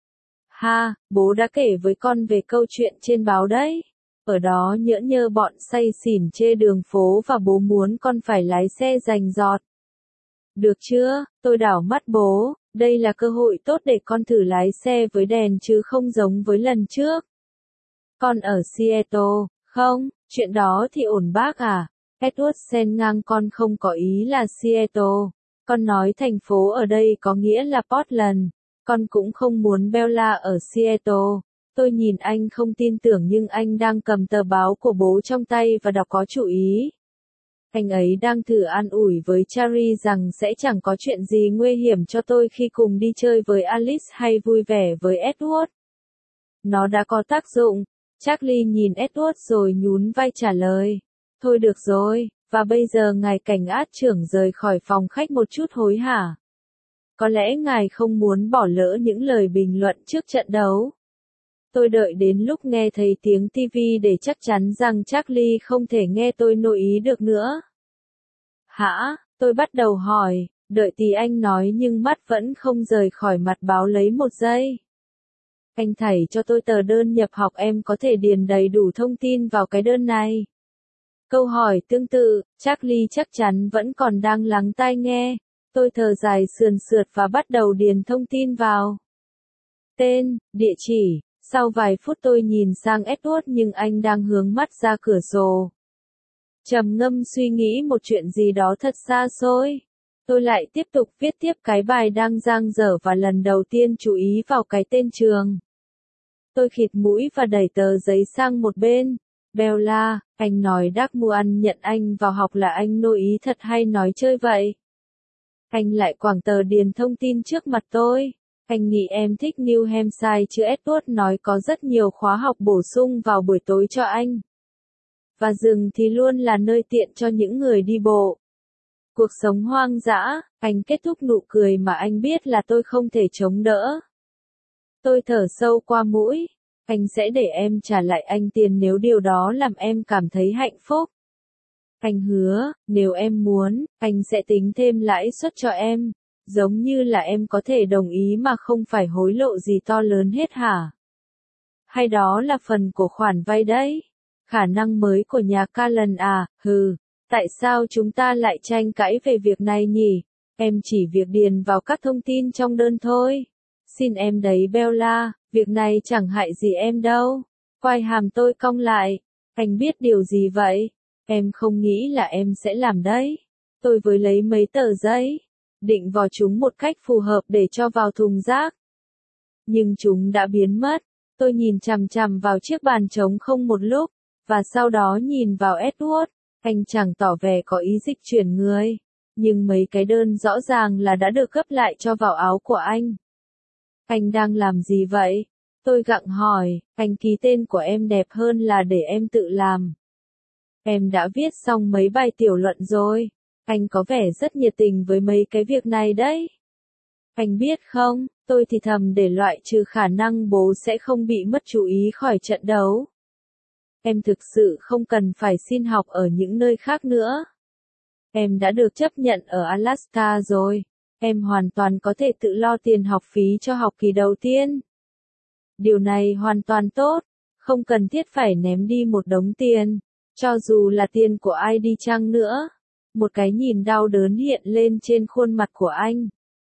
Bố đã kể với con về câu chuyện trên báo đấy. Ở đó nhỡ nhơ bọn say xỉn chê đường phố và bố muốn con phải lái xe rành rọt. Được chưa? Tôi đảo mắt bố, đây là cơ hội tốt để con thử lái xe với đèn chứ không giống với lần trước. Con ở Seattle, không, chuyện đó thì ổn bác à? Edward xen ngang, con không có ý là Seattle. Con nói thành phố ở đây có nghĩa là Portland. Con cũng không muốn Bella ở Seattle. Tôi nhìn anh không tin tưởng nhưng anh đang cầm tờ báo của bố trong tay và đọc có chú ý. Anh ấy đang thử an ủi với Charlie rằng sẽ chẳng có chuyện gì nguy hiểm cho tôi khi cùng đi chơi với Alice hay vui vẻ với Edward. Nó đã có tác dụng. Charlie nhìn Edward rồi nhún vai trả lời. Thôi được rồi, và bây giờ ngài cảnh át trưởng rời khỏi phòng khách một chút hối hả? Có lẽ ngài không muốn bỏ lỡ những lời bình luận trước trận đấu. Tôi đợi đến lúc nghe thấy tiếng tivi để chắc chắn rằng Charlie không thể nghe tôi nội ý được nữa. Hả? Tôi bắt đầu hỏi, đợi tí anh nói nhưng mắt vẫn không rời khỏi mặt báo lấy một giây. Anh thảy cho tôi tờ đơn nhập học, em có thể điền đầy đủ thông tin vào cái đơn này. Câu hỏi tương tự, Charlie chắc chắn vẫn còn đang lắng tai nghe. Tôi thở dài sườn sượt và bắt đầu điền thông tin vào. Tên, địa chỉ. Sau vài phút tôi nhìn sang Edward nhưng anh đang hướng mắt ra cửa sổ. Trầm ngâm suy nghĩ một chuyện gì đó thật xa xôi. Tôi lại tiếp tục viết tiếp cái bài đang dang dở và lần đầu tiên chú ý vào cái tên trường. Tôi khịt mũi và đẩy tờ giấy sang một bên. Bella, anh nói Darkmuan nhận anh vào học là anh nội ý thật hay nói chơi vậy? Anh lại quẳng tờ điền thông tin trước mặt tôi. Anh nghĩ em thích New Hampshire chứ? Edward nói có rất nhiều khóa học bổ sung vào buổi tối cho anh. Và rừng thì luôn là nơi tiện cho những người đi bộ. Cuộc sống hoang dã, anh kết thúc nụ cười mà anh biết là tôi không thể chống đỡ. Tôi thở sâu qua mũi. Anh sẽ để em trả lại anh tiền nếu điều đó làm em cảm thấy hạnh phúc. Anh hứa, nếu em muốn, anh sẽ tính thêm lãi suất cho em. Giống như là em có thể đồng ý mà không phải hối lộ gì to lớn hết hả? Hay đó là phần của khoản vay đấy? Khả năng mới của nhà Callan à, tại sao chúng ta lại tranh cãi về việc này nhỉ? Em chỉ việc điền vào các thông tin trong đơn thôi. Xin em đấy Bella, việc này chẳng hại gì em đâu. Quai hàm tôi cong lại. Anh biết điều gì vậy? Em không nghĩ là em sẽ làm đấy. Tôi với lấy mấy tờ giấy, định vò chúng một cách phù hợp để cho vào thùng rác. Nhưng chúng đã biến mất. Tôi nhìn chằm chằm vào chiếc bàn trống không một lúc, và sau đó nhìn vào Edward. Anh chẳng tỏ vẻ có ý dịch chuyển người, nhưng mấy cái đơn rõ ràng là đã được gấp lại cho vào áo của anh. Anh đang làm gì vậy? Tôi gặng hỏi, anh ký tên của em đẹp hơn là để em tự làm. Em đã viết xong mấy bài tiểu luận rồi. Anh có vẻ rất nhiệt tình với mấy cái việc này đấy. Anh biết không, tôi thì thầm để loại trừ khả năng bố sẽ không bị mất chú ý khỏi trận đấu. Em thực sự không cần phải xin học ở những nơi khác nữa. Em đã được chấp nhận ở Alaska rồi. Em hoàn toàn có thể tự lo tiền học phí cho học kỳ đầu tiên. Điều này hoàn toàn tốt, không cần thiết phải ném đi một đống tiền, cho dù là tiền của ai đi chăng nữa. Một cái nhìn đau đớn hiện lên trên khuôn mặt của anh.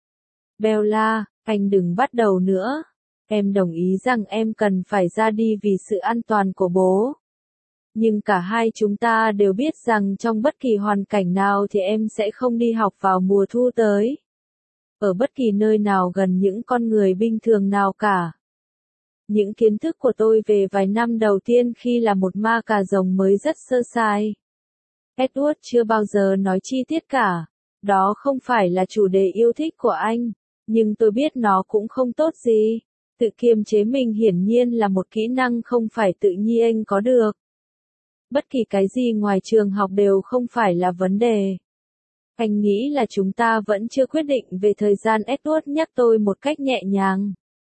Bella, anh đừng bắt đầu nữa. Em đồng ý rằng em cần phải ra đi vì sự an toàn của bố. Nhưng cả hai chúng ta đều biết rằng trong bất kỳ hoàn cảnh nào thì em sẽ không đi học vào mùa thu tới. Ở bất kỳ nơi nào gần những con người bình thường nào cả. Những kiến thức của tôi về vài năm đầu tiên khi là một ma cà rồng mới rất sơ sài. Edward chưa bao giờ nói chi tiết cả. Đó không phải là chủ đề yêu thích của anh, nhưng tôi biết nó cũng không tốt gì. Tự kiềm chế mình hiển nhiên là một kỹ năng không phải tự nhiên có được. Bất kỳ cái gì ngoài trường học đều không phải là vấn đề. Anh nghĩ là chúng ta vẫn chưa quyết định về thời gian. Edward nhắc tôi một cách nhẹ nhàng.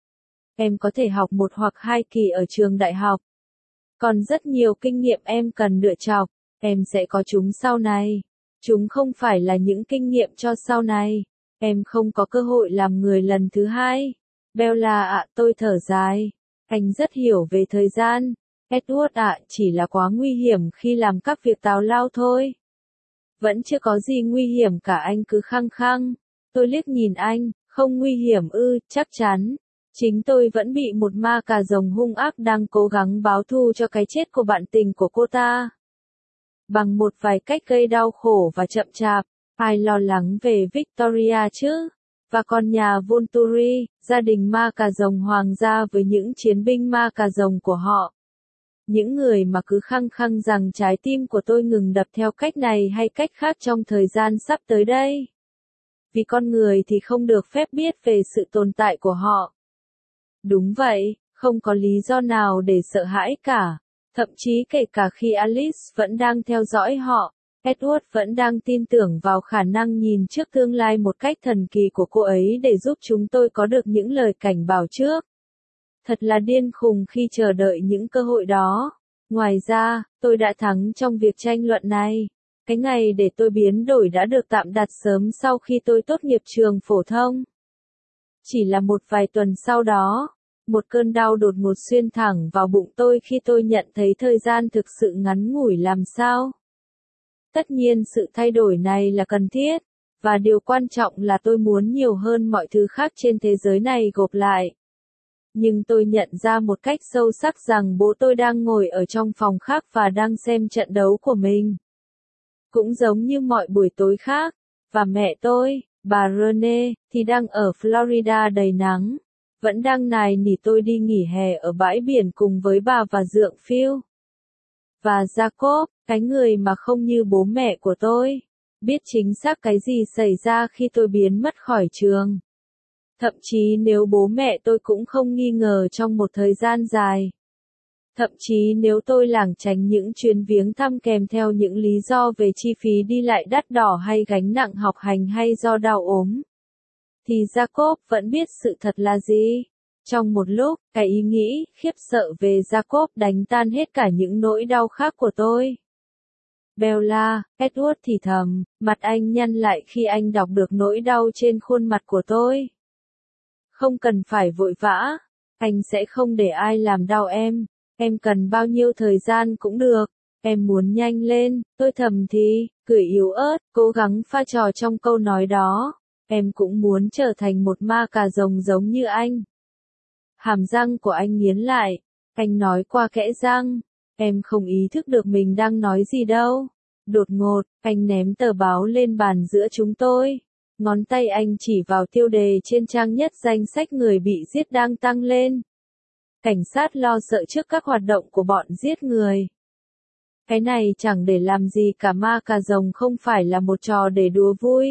Em có thể học 1 hoặc 2 kỳ ở trường đại học. Còn rất nhiều kinh nghiệm em cần lựa chọn. Em sẽ có chúng sau này. Chúng không phải là những kinh nghiệm cho sau này. Em không có cơ hội làm người lần thứ hai. Bella ạ, tôi thở dài. Anh rất hiểu về thời gian. Edward ạ, chỉ là quá nguy hiểm khi làm các việc tào lao thôi. Vẫn chưa có gì nguy hiểm cả, anh cứ khăng khăng. Tôi liếc nhìn anh, không nguy hiểm ư, chắc chắn. Chính tôi vẫn bị một ma cà rồng hung ác đang cố gắng báo thù cho cái chết của bạn tình của cô ta. Bằng một vài cách gây đau khổ và chậm chạp, ai lo lắng về Victoria chứ? Và con nhà Volturi, gia đình ma cà rồng hoàng gia với những chiến binh ma cà rồng của họ. Những người mà cứ khăng khăng rằng trái tim của tôi ngừng đập theo cách này hay cách khác trong thời gian sắp tới đây. Vì con người thì không được phép biết về sự tồn tại của họ. Đúng vậy, không có lý do nào để sợ hãi cả. Thậm chí kể cả khi Alice vẫn đang theo dõi họ, Edward vẫn đang tin tưởng vào khả năng nhìn trước tương lai một cách thần kỳ của cô ấy để giúp chúng tôi có được những lời cảnh báo trước. Thật là điên khùng khi chờ đợi những cơ hội đó. Ngoài ra, tôi đã thắng trong việc tranh luận này. Cái ngày để tôi biến đổi đã được tạm đặt sớm sau khi tôi tốt nghiệp trường phổ thông. Chỉ là một vài tuần sau đó, một cơn đau đột ngột xuyên thẳng vào bụng tôi khi tôi nhận thấy thời gian thực sự ngắn ngủi làm sao. Tất nhiên sự thay đổi này là cần thiết, và điều quan trọng là tôi muốn nhiều hơn mọi thứ khác trên thế giới này gộp lại. Nhưng tôi nhận ra một cách sâu sắc rằng bố tôi đang ngồi ở trong phòng khác và đang xem trận đấu của mình. Cũng giống như mọi buổi tối khác, và mẹ tôi, bà Rene, thì đang ở Florida đầy nắng, vẫn đang nài nỉ tôi đi nghỉ hè ở bãi biển cùng với bà và dượng Phil. Và Jacob, cái người mà không như bố mẹ của tôi, biết chính xác cái gì xảy ra khi tôi biến mất khỏi trường. Thậm chí nếu bố mẹ tôi cũng không nghi ngờ trong một thời gian dài. Thậm chí nếu tôi lảng tránh những chuyến viếng thăm kèm theo những lý do về chi phí đi lại đắt đỏ hay gánh nặng học hành hay do đau ốm, thì Jacob vẫn biết sự thật là gì. Trong một lúc, cái ý nghĩ khiếp sợ về Jacob đánh tan hết cả những nỗi đau khác của tôi. Bella, Edward thì thầm, mặt anh nhăn lại khi anh đọc được nỗi đau trên khuôn mặt của tôi. Không cần phải vội vã, anh sẽ không để ai làm đau em cần bao nhiêu thời gian cũng được, em muốn nhanh lên, tôi thầm thì, cười yếu ớt, cố gắng pha trò trong câu nói đó, em cũng muốn trở thành một ma cà rồng giống như anh. Hàm răng của anh nghiến lại, anh nói qua kẽ răng, em không ý thức được mình đang nói gì đâu. Đột ngột, anh ném tờ báo lên bàn giữa chúng tôi. Ngón tay anh chỉ vào tiêu đề trên trang nhất danh sách người bị giết đang tăng lên. Cảnh sát lo sợ trước các hoạt động của bọn giết người. Cái này chẳng để làm gì cả, ma cà rồng không phải là một trò để đùa vui.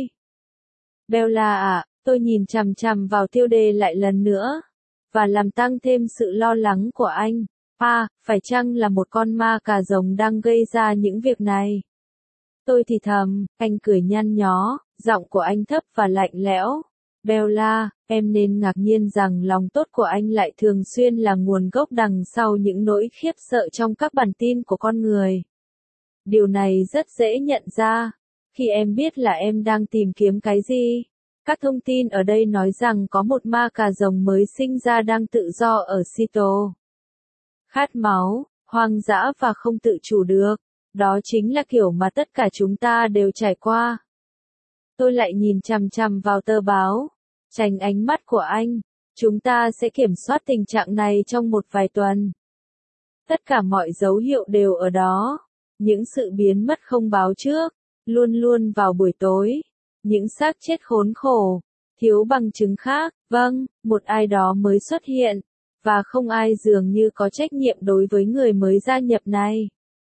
Bella à, tôi nhìn chằm chằm vào tiêu đề lại lần nữa. Và làm tăng thêm sự lo lắng của anh. Phải chăng là một con ma cà rồng đang gây ra những việc này? Tôi thì thầm, anh cười nhăn nhó, giọng của anh thấp và lạnh lẽo. Bella, em nên ngạc nhiên rằng lòng tốt của anh lại thường xuyên là nguồn gốc đằng sau những nỗi khiếp sợ trong các bản tin của con người. Điều này rất dễ nhận ra, khi em biết là em đang tìm kiếm cái gì. Các thông tin ở đây nói rằng có một ma cà rồng mới sinh ra đang tự do ở Seattle. Khát máu, hoang dã và không tự chủ được. Đó chính là kiểu mà tất cả chúng ta đều trải qua. Tôi lại nhìn chằm chằm vào tờ báo, tránh ánh mắt của anh. Chúng ta sẽ kiểm soát tình trạng này trong một vài tuần. Tất cả mọi dấu hiệu đều ở đó. Những sự biến mất không báo trước, luôn luôn vào buổi tối. Những xác chết khốn khổ, thiếu bằng chứng khác, vâng, một ai đó mới xuất hiện, và không ai dường như có trách nhiệm đối với người mới gia nhập này.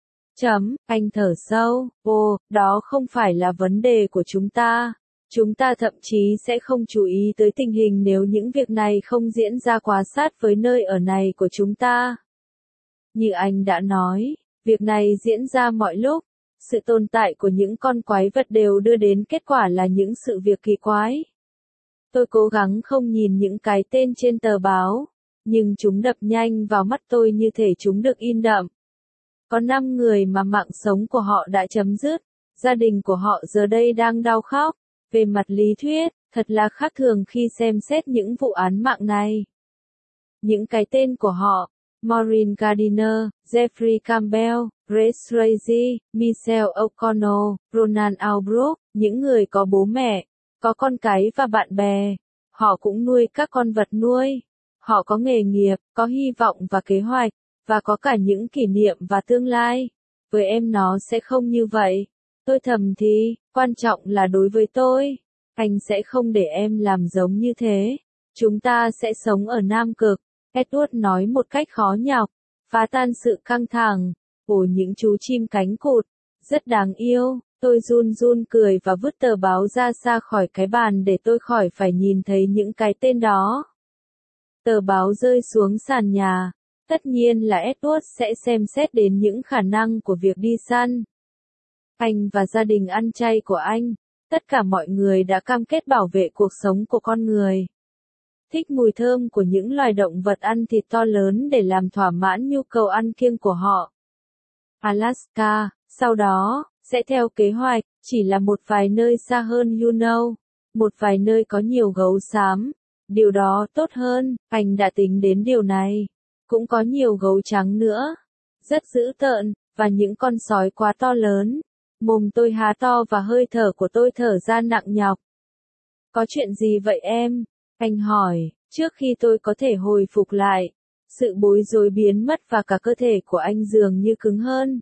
Anh thở sâu, đó không phải là vấn đề của chúng ta. Chúng ta thậm chí sẽ không chú ý tới tình hình nếu những việc này không diễn ra quá sát với nơi ở này của chúng ta. Như anh đã nói, việc này diễn ra mọi lúc. Sự tồn tại của những con quái vật đều đưa đến kết quả là những sự việc kỳ quái. Tôi cố gắng không nhìn những cái tên trên tờ báo, nhưng chúng đập nhanh vào mắt tôi như thể chúng được in đậm. Có 5 người mà mạng sống của họ đã chấm dứt, gia đình của họ giờ đây đang đau khóc. Về mặt lý thuyết, thật là khác thường khi xem xét những vụ án mạng này. Những cái tên của họ, Maureen Gardiner, Jeffrey Campbell, Grace Tracy, Michelle O'Connell, Ronan Albrook, những người có bố mẹ, có con cái và bạn bè. Họ cũng nuôi các con vật nuôi. Họ có nghề nghiệp, có hy vọng và kế hoạch, và có cả những kỷ niệm và tương lai. Với em nó sẽ không như vậy. Tôi thầm thì, quan trọng là đối với tôi, anh sẽ không để em làm giống như thế. Chúng ta sẽ sống ở Nam Cực. Edward nói một cách khó nhọc, phá tan sự căng thẳng. Những chú chim cánh cụt, rất đáng yêu. Tôi run run cười và vứt tờ báo ra xa khỏi cái bàn để tôi khỏi phải nhìn thấy những cái tên đó. Tờ báo rơi xuống sàn nhà. Tất nhiên là Edward sẽ xem xét đến những khả năng của việc đi săn. Anh và gia đình ăn chay của anh, tất cả mọi người đã cam kết bảo vệ cuộc sống của con người. thích mùi thơm của những loài động vật ăn thịt to lớn để làm thỏa mãn nhu cầu ăn kiêng của họ. Alaska, sau đó, sẽ theo kế hoạch, chỉ là một vài nơi xa hơn một vài nơi có nhiều gấu xám. Điều đó tốt hơn, anh đã tính đến điều này. Cũng có nhiều gấu trắng nữa. Rất dữ tợn, và những con sói quá to lớn. Mồm tôi há to và hơi thở của tôi thở ra nặng nhọc. Có chuyện gì vậy em? Anh hỏi, trước khi tôi có thể hồi phục lại. Sự bối rối biến mất và cả cơ thể của anh dường như cứng hơn.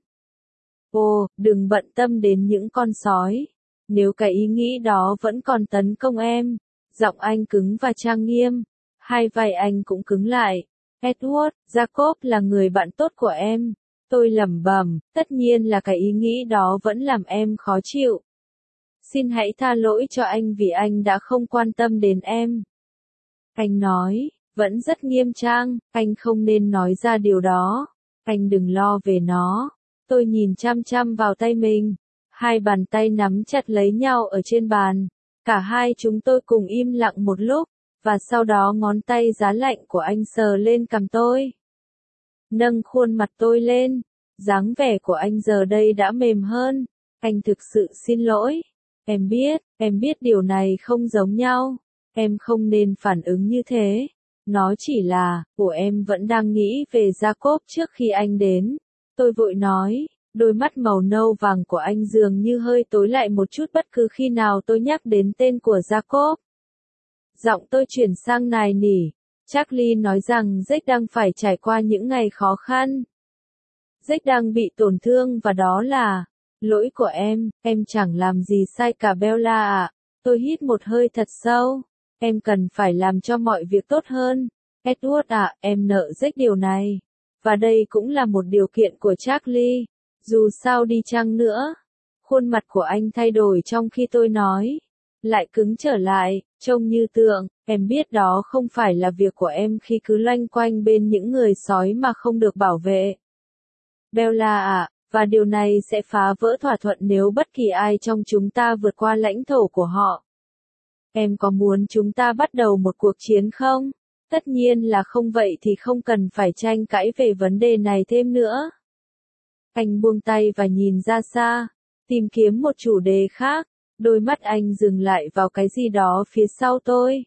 Ồ, đừng bận tâm đến những con sói. Nếu cái ý nghĩ đó vẫn còn tấn công em. Giọng anh cứng và trang nghiêm. Hai vai anh cũng cứng lại. Edward, Jacob là người bạn tốt của em. Tôi lẩm bẩm, tất nhiên là cái ý nghĩ đó vẫn làm em khó chịu. Xin hãy tha lỗi cho anh vì anh đã không quan tâm đến em. Anh nói, vẫn rất nghiêm trang, anh không nên nói ra điều đó. Anh đừng lo về nó. Tôi nhìn chăm chăm vào tay mình. Hai bàn tay nắm chặt lấy nhau ở trên bàn. Cả hai chúng tôi cùng im lặng một lúc, và sau đó ngón tay giá lạnh của anh sờ lên cằm tôi. Nâng khuôn mặt tôi lên, dáng vẻ của anh giờ đây đã mềm hơn. Anh thực sự xin lỗi. Em biết điều này không giống nhau. Em không nên phản ứng như thế. Nó chỉ là, của em vẫn đang nghĩ về Jacob trước khi anh đến. Tôi vội nói. Đôi mắt màu nâu vàng của anh dường như hơi tối lại một chút bất cứ khi nào tôi nhắc đến tên của Jacob. Giọng tôi chuyển sang nài nỉ. Charlie nói rằng Jake đang phải trải qua những ngày khó khăn. Jake đang bị tổn thương và đó là lỗi của em chẳng làm gì sai cả Bella ạ. Tôi hít một hơi thật sâu. Em cần phải làm cho mọi việc tốt hơn. Edward ạ, em nợ Jake điều này. Và đây cũng là một điều kiện của Charlie. Dù sao đi chăng nữa, khuôn mặt của anh thay đổi trong khi tôi nói, lại cứng trở lại, trông như tượng, em biết đó không phải là việc của em khi cứ loanh quanh bên những người sói mà không được bảo vệ. Bella ạ, và điều này sẽ phá vỡ thỏa thuận nếu bất kỳ ai trong chúng ta vượt qua lãnh thổ của họ. Em có muốn chúng ta bắt đầu một cuộc chiến không? Tất nhiên là không, vậy thì không cần phải tranh cãi về vấn đề này thêm nữa. Anh buông tay và nhìn ra xa, tìm kiếm một chủ đề khác. Đôi mắt anh dừng lại vào cái gì đó phía sau tôi.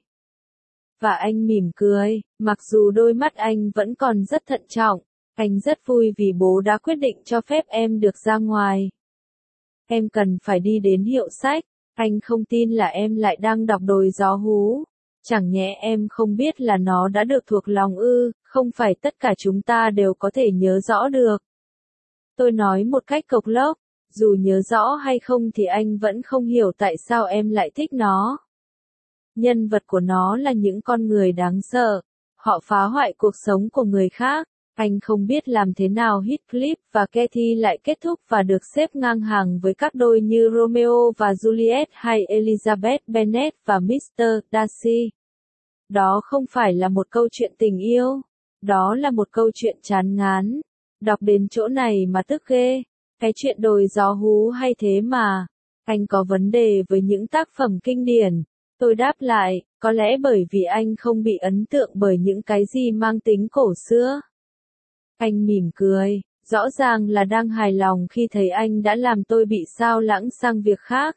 Và anh mỉm cười, mặc dù đôi mắt anh vẫn còn rất thận trọng. Anh rất vui vì bố đã quyết định cho phép em được ra ngoài. Em cần phải đi đến hiệu sách. Anh không tin là em lại đang đọc Đồi Gió Hú. Chẳng nhẽ em không biết là nó đã được thuộc lòng ư? Không phải tất cả chúng ta đều có thể nhớ rõ được. Tôi nói một cách cộc lốc, dù nhớ rõ hay không thì anh vẫn không hiểu tại sao em lại thích nó. Nhân vật của nó là những con người đáng sợ. Họ phá hoại cuộc sống của người khác. Anh không biết làm thế nào Heathcliff và Cathy lại kết thúc và được xếp ngang hàng với các đôi như Romeo và Juliet hay Elizabeth Bennet và Mr. Darcy. Đó không phải là một câu chuyện tình yêu. Đó là một câu chuyện chán ngán. Đọc đến chỗ này mà tức ghê. Cái chuyện Đồi Gió Hú hay thế mà. Anh có vấn đề với những tác phẩm kinh điển. Tôi đáp lại, có lẽ bởi vì anh không bị ấn tượng bởi những cái gì mang tính cổ xưa. Anh mỉm cười, rõ ràng là đang hài lòng khi thấy anh đã làm tôi bị sao lãng sang việc khác.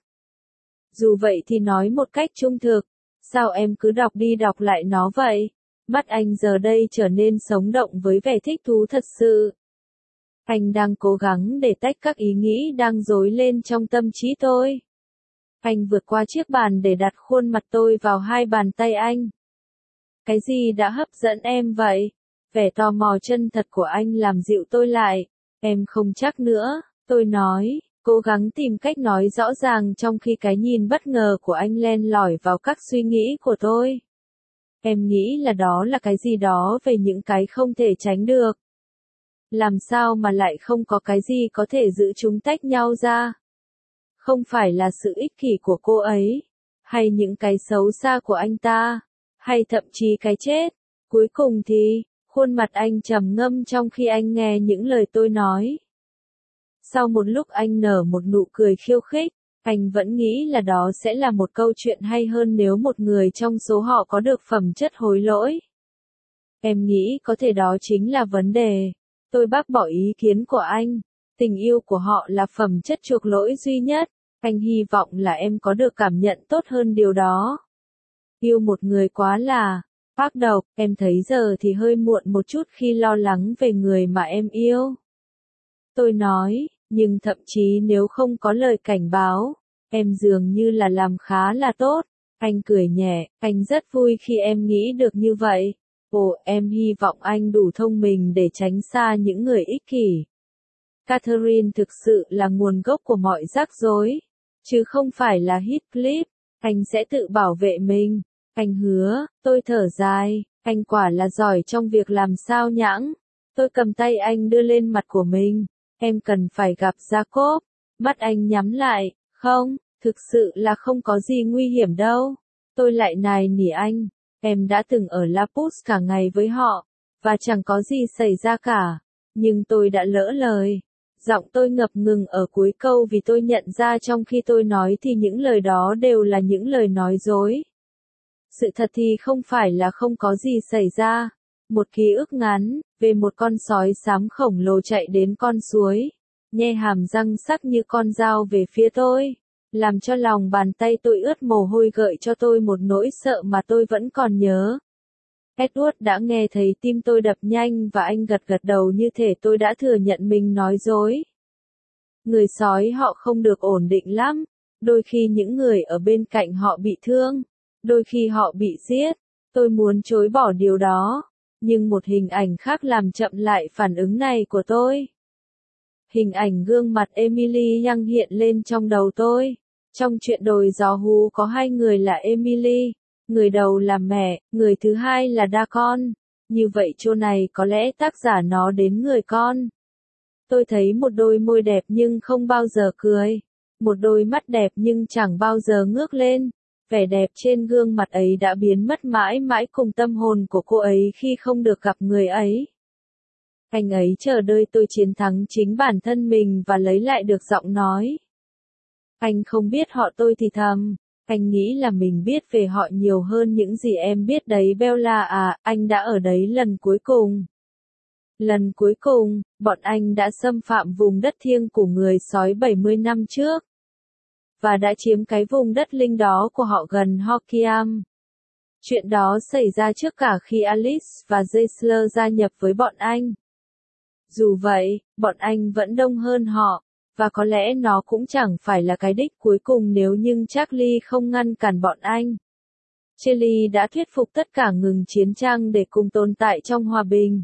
Dù vậy thì nói một cách trung thực, sao em cứ đọc đi đọc lại nó vậy? Mắt anh giờ đây trở nên sống động với vẻ thích thú thật sự. Anh đang cố gắng để tách các ý nghĩ đang rối lên trong tâm trí tôi. Anh vượt qua chiếc bàn để đặt khuôn mặt tôi vào hai bàn tay anh. Cái gì đã hấp dẫn em vậy? Vẻ tò mò chân thật của anh làm dịu tôi lại. Em không chắc nữa, tôi nói, cố gắng tìm cách nói rõ ràng trong khi cái nhìn bất ngờ của anh len lỏi vào các suy nghĩ của tôi. Em nghĩ là đó là cái gì đó về những cái không thể tránh được. Làm sao mà lại không có cái gì có thể giữ chúng tách nhau ra? Không phải là sự ích kỷ của cô ấy, hay những cái xấu xa của anh ta, hay thậm chí cái chết. Cuối cùng thì, khuôn mặt anh trầm ngâm trong khi anh nghe những lời tôi nói. Sau một lúc anh nở một nụ cười khiêu khích. Anh vẫn nghĩ là đó sẽ là một câu chuyện hay hơn nếu một người trong số họ có được phẩm chất hối lỗi. Em nghĩ có thể đó chính là vấn đề. Tôi bác bỏ ý kiến của anh. Tình yêu của họ là phẩm chất chuộc lỗi duy nhất. Anh hy vọng là em có được cảm nhận tốt hơn điều đó. Yêu một người quá là ác độc, em thấy giờ thì hơi muộn một chút khi lo lắng về người mà em yêu. Tôi nói, nhưng thậm chí nếu không có lời cảnh báo, em dường như là làm khá là tốt. Anh cười nhẹ, anh rất vui khi em nghĩ được như vậy. Ồ, em hy vọng anh đủ thông minh để tránh xa những người ích kỷ. Catherine thực sự là nguồn gốc của mọi rắc rối, chứ không phải là Heathcliff. Anh sẽ tự bảo vệ mình. Anh hứa, tôi thở dài, anh quả là giỏi trong việc làm sao nhãng. Tôi cầm tay anh đưa lên mặt của mình. Em cần phải gặp Jacob. Mắt anh nhắm lại, không, thực sự là không có gì nguy hiểm đâu. Tôi lại nài nỉ anh, em đã từng ở Lapus cả ngày với họ, và chẳng có gì xảy ra cả. Nhưng tôi đã lỡ lời. Giọng tôi ngập ngừng ở cuối câu vì tôi nhận ra trong khi tôi nói thì những lời đó đều là những lời nói dối. Sự thật thì không phải là không có gì xảy ra. Một ký ức ngắn, về một con sói xám khổng lồ chạy đến con suối, nhe hàm răng sắc như con dao về phía tôi, làm cho lòng bàn tay tôi ướt mồ hôi gợi cho tôi một nỗi sợ mà tôi vẫn còn nhớ. Edward đã nghe thấy tim tôi đập nhanh và anh gật gật đầu như thể tôi đã thừa nhận mình nói dối. Người sói họ không được ổn định lắm, đôi khi những người ở bên cạnh họ bị thương, đôi khi họ bị giết. Tôi muốn chối bỏ điều đó, nhưng một hình ảnh khác làm chậm lại phản ứng này của tôi. Hình ảnh gương mặt Emily Young hiện lên trong đầu tôi. Trong chuyện đồi gió hú có hai người là Emily, người đầu là mẹ, người thứ hai là Dacon. Như vậy chỗ này có lẽ tác giả nó đến người con. Tôi thấy một đôi môi đẹp nhưng không bao giờ cười, một đôi mắt đẹp nhưng chẳng bao giờ ngước lên. Vẻ đẹp trên gương mặt ấy đã biến mất mãi mãi cùng tâm hồn của cô ấy khi không được gặp người ấy. Anh ấy chờ đợi tôi chiến thắng chính bản thân mình và lấy lại được giọng nói. Anh không biết họ, tôi thì thầm. Anh nghĩ là mình biết về họ nhiều hơn những gì em biết đấy Bella à, anh đã ở đấy lần cuối cùng. Lần cuối cùng, bọn anh đã xâm phạm vùng đất thiêng của người sói 70 năm trước. Và đã chiếm cái vùng đất linh đó của họ gần Hokiam. Chuyện đó xảy ra trước cả khi Alice và Jaisler gia nhập với bọn anh. Dù vậy, bọn anh vẫn đông hơn họ, và có lẽ nó cũng chẳng phải là cái đích cuối cùng nếu như Charlie không ngăn cản bọn anh. Charlie đã thuyết phục tất cả ngừng chiến tranh để cùng tồn tại trong hòa bình.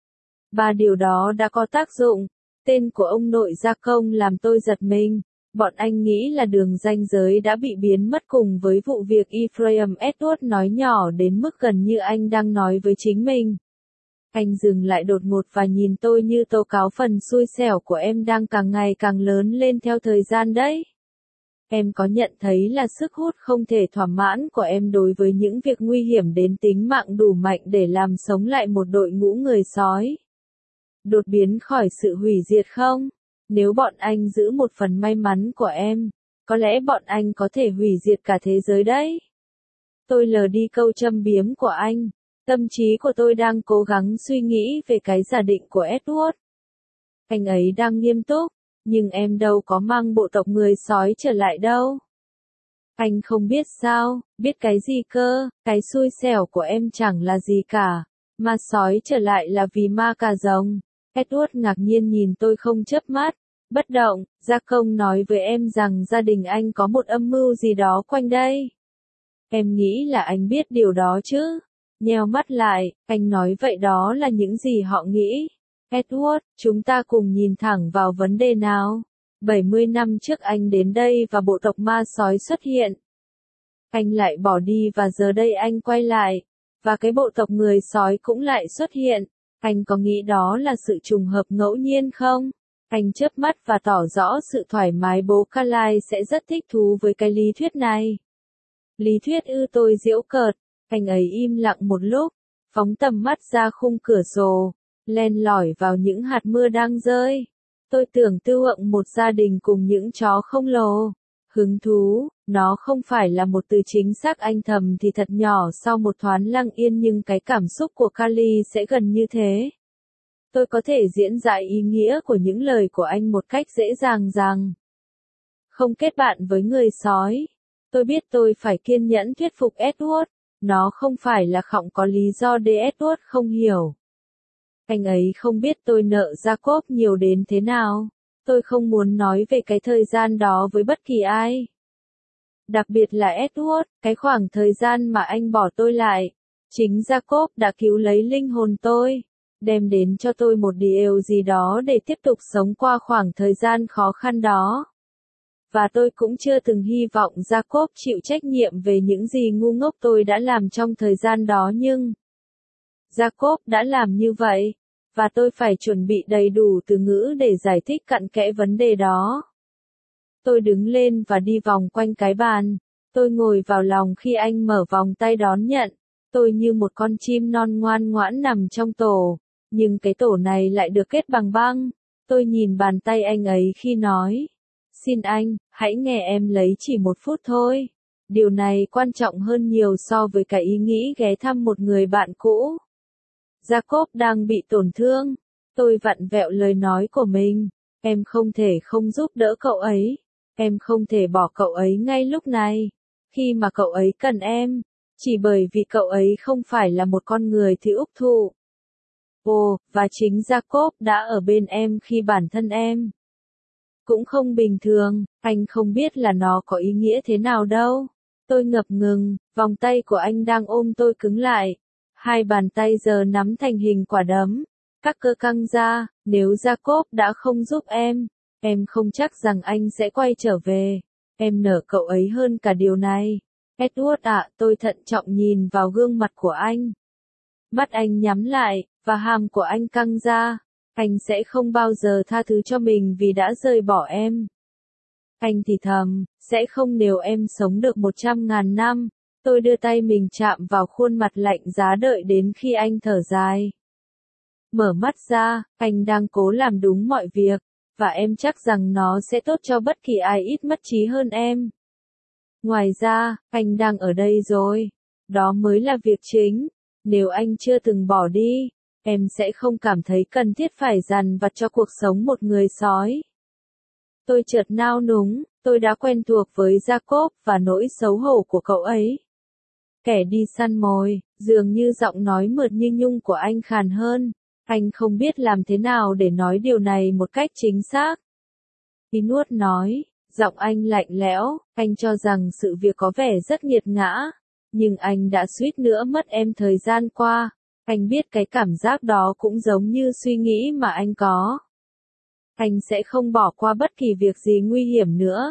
Và điều đó đã có tác dụng. Tên của ông nội gia công làm tôi giật mình. Bọn anh nghĩ là đường ranh giới đã bị biến mất cùng với vụ việc Ephraim. Edward nói nhỏ đến mức gần như anh đang nói với chính mình. Anh dừng lại đột ngột và nhìn tôi như tố cáo phần xui xẻo của em đang càng ngày càng lớn lên theo thời gian đấy. Em có nhận thấy là sức hút không thể thỏa mãn của em đối với những việc nguy hiểm đến tính mạng đủ mạnh để làm sống lại một đội ngũ người sói? Đột biến khỏi sự hủy diệt không? Nếu bọn anh giữ một phần may mắn của em, có lẽ bọn anh có thể hủy diệt cả thế giới đấy. Tôi lờ đi câu châm biếm của anh. Tâm trí của tôi đang cố gắng suy nghĩ về cái giả định của Edward. Anh ấy đang nghiêm túc, nhưng em đâu có mang bộ tộc người sói trở lại đâu. Anh không biết sao, biết cái gì cơ, cái xui xẻo của em chẳng là gì cả, mà sói trở lại là vì ma cà rồng. Edward ngạc nhiên nhìn tôi không chớp mắt, bất động. Gia công nói với em rằng gia đình anh có một âm mưu gì đó quanh đây. Em nghĩ là anh biết điều đó chứ. Nheo mắt lại, anh nói vậy đó là những gì họ nghĩ. Edward, chúng ta cùng nhìn thẳng vào vấn đề nào. 70 năm trước anh đến đây và bộ tộc ma sói xuất hiện. Anh lại bỏ đi và giờ đây anh quay lại. Và cái bộ tộc người sói cũng lại xuất hiện. Anh có nghĩ đó là sự trùng hợp ngẫu nhiên không? Anh chớp mắt và tỏ rõ sự thoải mái. Bố Carlyle sẽ rất thích thú với cái lý thuyết này. Lý thuyết ư? Tôi giễu cợt. Anh ấy im lặng một lúc, phóng tầm mắt ra khung cửa sổ, len lỏi vào những hạt mưa đang rơi. Tôi tưởng tượng một gia đình cùng những chó khổng lồ, Hứng thú, nó không phải là một từ chính xác, anh thầm thì thật nhỏ sau một thoáng lặng yên, nhưng cái cảm xúc của Kali sẽ gần như thế. Tôi có thể diễn giải ý nghĩa của những lời của anh một cách dễ dàng rằng không kết bạn với người sói. Tôi biết tôi phải kiên nhẫn thuyết phục Edward, nó không phải là không có lý do để Edward không hiểu. Anh ấy không biết tôi nợ Jacob nhiều đến thế nào. Tôi không muốn nói về cái thời gian đó với bất kỳ ai. Đặc biệt là Edward, cái khoảng thời gian mà anh bỏ tôi lại. Chính Jacob đã cứu lấy linh hồn tôi, đem đến cho tôi một điều gì đó để tiếp tục sống qua khoảng thời gian khó khăn đó. Và tôi cũng chưa từng hy vọng Jacob chịu trách nhiệm về những gì ngu ngốc tôi đã làm trong thời gian đó, nhưng Jacob đã làm như vậy, và tôi phải chuẩn bị đầy đủ từ ngữ để giải thích cặn kẽ vấn đề đó. Tôi đứng lên và đi vòng quanh cái bàn. Tôi ngồi vào lòng khi anh mở vòng tay đón nhận. Tôi như một con chim non ngoan ngoãn nằm trong tổ, nhưng cái tổ này lại được kết bằng băng. Tôi nhìn bàn tay anh ấy khi nói, xin anh, hãy nghe em lấy chỉ 1 phút thôi. Điều này quan trọng hơn nhiều so với cái ý nghĩ ghé thăm một người bạn cũ. Jacob đang bị tổn thương. Tôi vặn vẹo lời nói của mình. Em không thể không giúp đỡ cậu ấy. Em không thể bỏ cậu ấy ngay lúc này, khi mà cậu ấy cần em, chỉ bởi vì cậu ấy không phải là một con người thì úc thụ. Ồ, và chính Jacob đã ở bên em khi bản thân em cũng không bình thường, anh không biết là nó có ý nghĩa thế nào đâu. Tôi ngập ngừng, vòng tay của anh đang ôm tôi cứng lại. Hai bàn tay giờ nắm thành hình quả đấm, các cơ căng ra. Nếu Jacob đã không giúp em không chắc rằng anh sẽ quay trở về. Em nợ cậu ấy hơn cả điều này. Edward ạ, tôi thận trọng nhìn vào gương mặt của anh. Mắt anh nhắm lại, và hàm của anh căng ra. Anh sẽ không bao giờ tha thứ cho mình vì đã rời bỏ em. Anh thì thầm, sẽ không nếu em sống được 100.000 năm. Tôi đưa tay mình chạm vào khuôn mặt lạnh giá đợi đến khi anh thở dài. Mở mắt ra, anh đang cố làm đúng mọi việc, và em chắc rằng nó sẽ tốt cho bất kỳ ai ít mất trí hơn em. Ngoài ra, anh đang ở đây rồi. Đó mới là việc chính. Nếu anh chưa từng bỏ đi, em sẽ không cảm thấy cần thiết phải dằn vặt cho cuộc sống một người sói. Tôi chợt nao núng, tôi đã quen thuộc với Jacob và nỗi xấu hổ của cậu ấy. Kẻ đi săn mồi, dường như giọng nói mượt như nhung của anh khàn hơn. Anh không biết làm thế nào để nói điều này một cách chính xác. Edward nói, giọng anh lạnh lẽo, anh cho rằng sự việc có vẻ rất nghiệt ngã, nhưng anh đã suýt nữa mất em thời gian qua. Anh biết cái cảm giác đó cũng giống như suy nghĩ mà anh có. Anh sẽ không bỏ qua bất kỳ việc gì nguy hiểm nữa.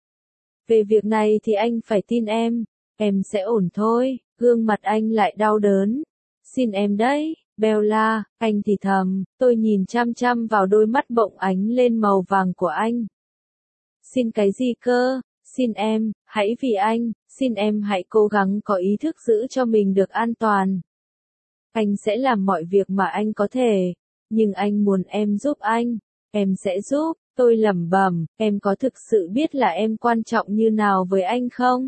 Về việc này thì anh phải tin em sẽ ổn thôi. Gương mặt anh lại đau đớn. Xin em đấy, Bella, anh thì thầm. Tôi nhìn chăm chăm vào đôi mắt bỗng ánh lên màu vàng của anh. Xin cái gì cơ? Xin em, hãy vì anh, xin em hãy cố gắng có ý thức giữ cho mình được an toàn. Anh sẽ làm mọi việc mà anh có thể, nhưng anh muốn em giúp anh. Em sẽ giúp, tôi lẩm bẩm, em có thực sự biết là em quan trọng như nào với anh không?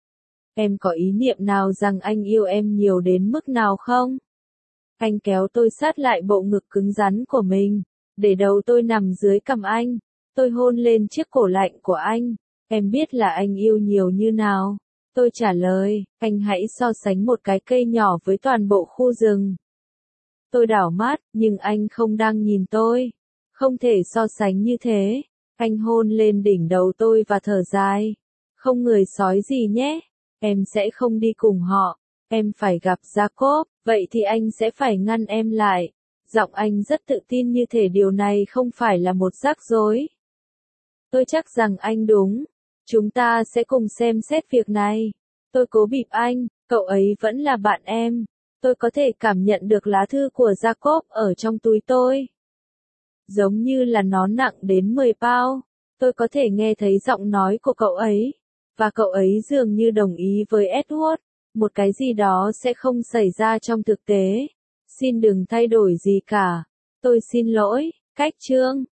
Em có ý niệm nào rằng anh yêu em nhiều đến mức nào không? Anh kéo tôi sát lại bộ ngực cứng rắn của mình, để đầu tôi nằm dưới cằm anh. Tôi hôn lên chiếc cổ lạnh của anh. Em biết là anh yêu nhiều như nào. Tôi trả lời, anh hãy so sánh một cái cây nhỏ với toàn bộ khu rừng. Tôi đảo mắt, nhưng anh không đang nhìn tôi. Không thể so sánh như thế. Anh hôn lên đỉnh đầu tôi và thở dài. Không người sói gì nhé. Em sẽ không đi cùng họ. Em phải gặp Jacob, vậy thì anh sẽ phải ngăn em lại. Giọng anh rất tự tin như thể điều này không phải là một rắc rối. Tôi chắc rằng anh đúng. Chúng ta sẽ cùng xem xét việc này. Tôi cố bịp anh, cậu ấy vẫn là bạn em. Tôi có thể cảm nhận được lá thư của Jacob ở trong túi tôi. Giống như là nó nặng đến 10 pound. Tôi có thể nghe thấy giọng nói của cậu ấy. Và cậu ấy dường như đồng ý với Edward. Một cái gì đó sẽ không xảy ra trong thực tế. Xin đừng thay đổi gì cả. Tôi xin lỗi, cách chương.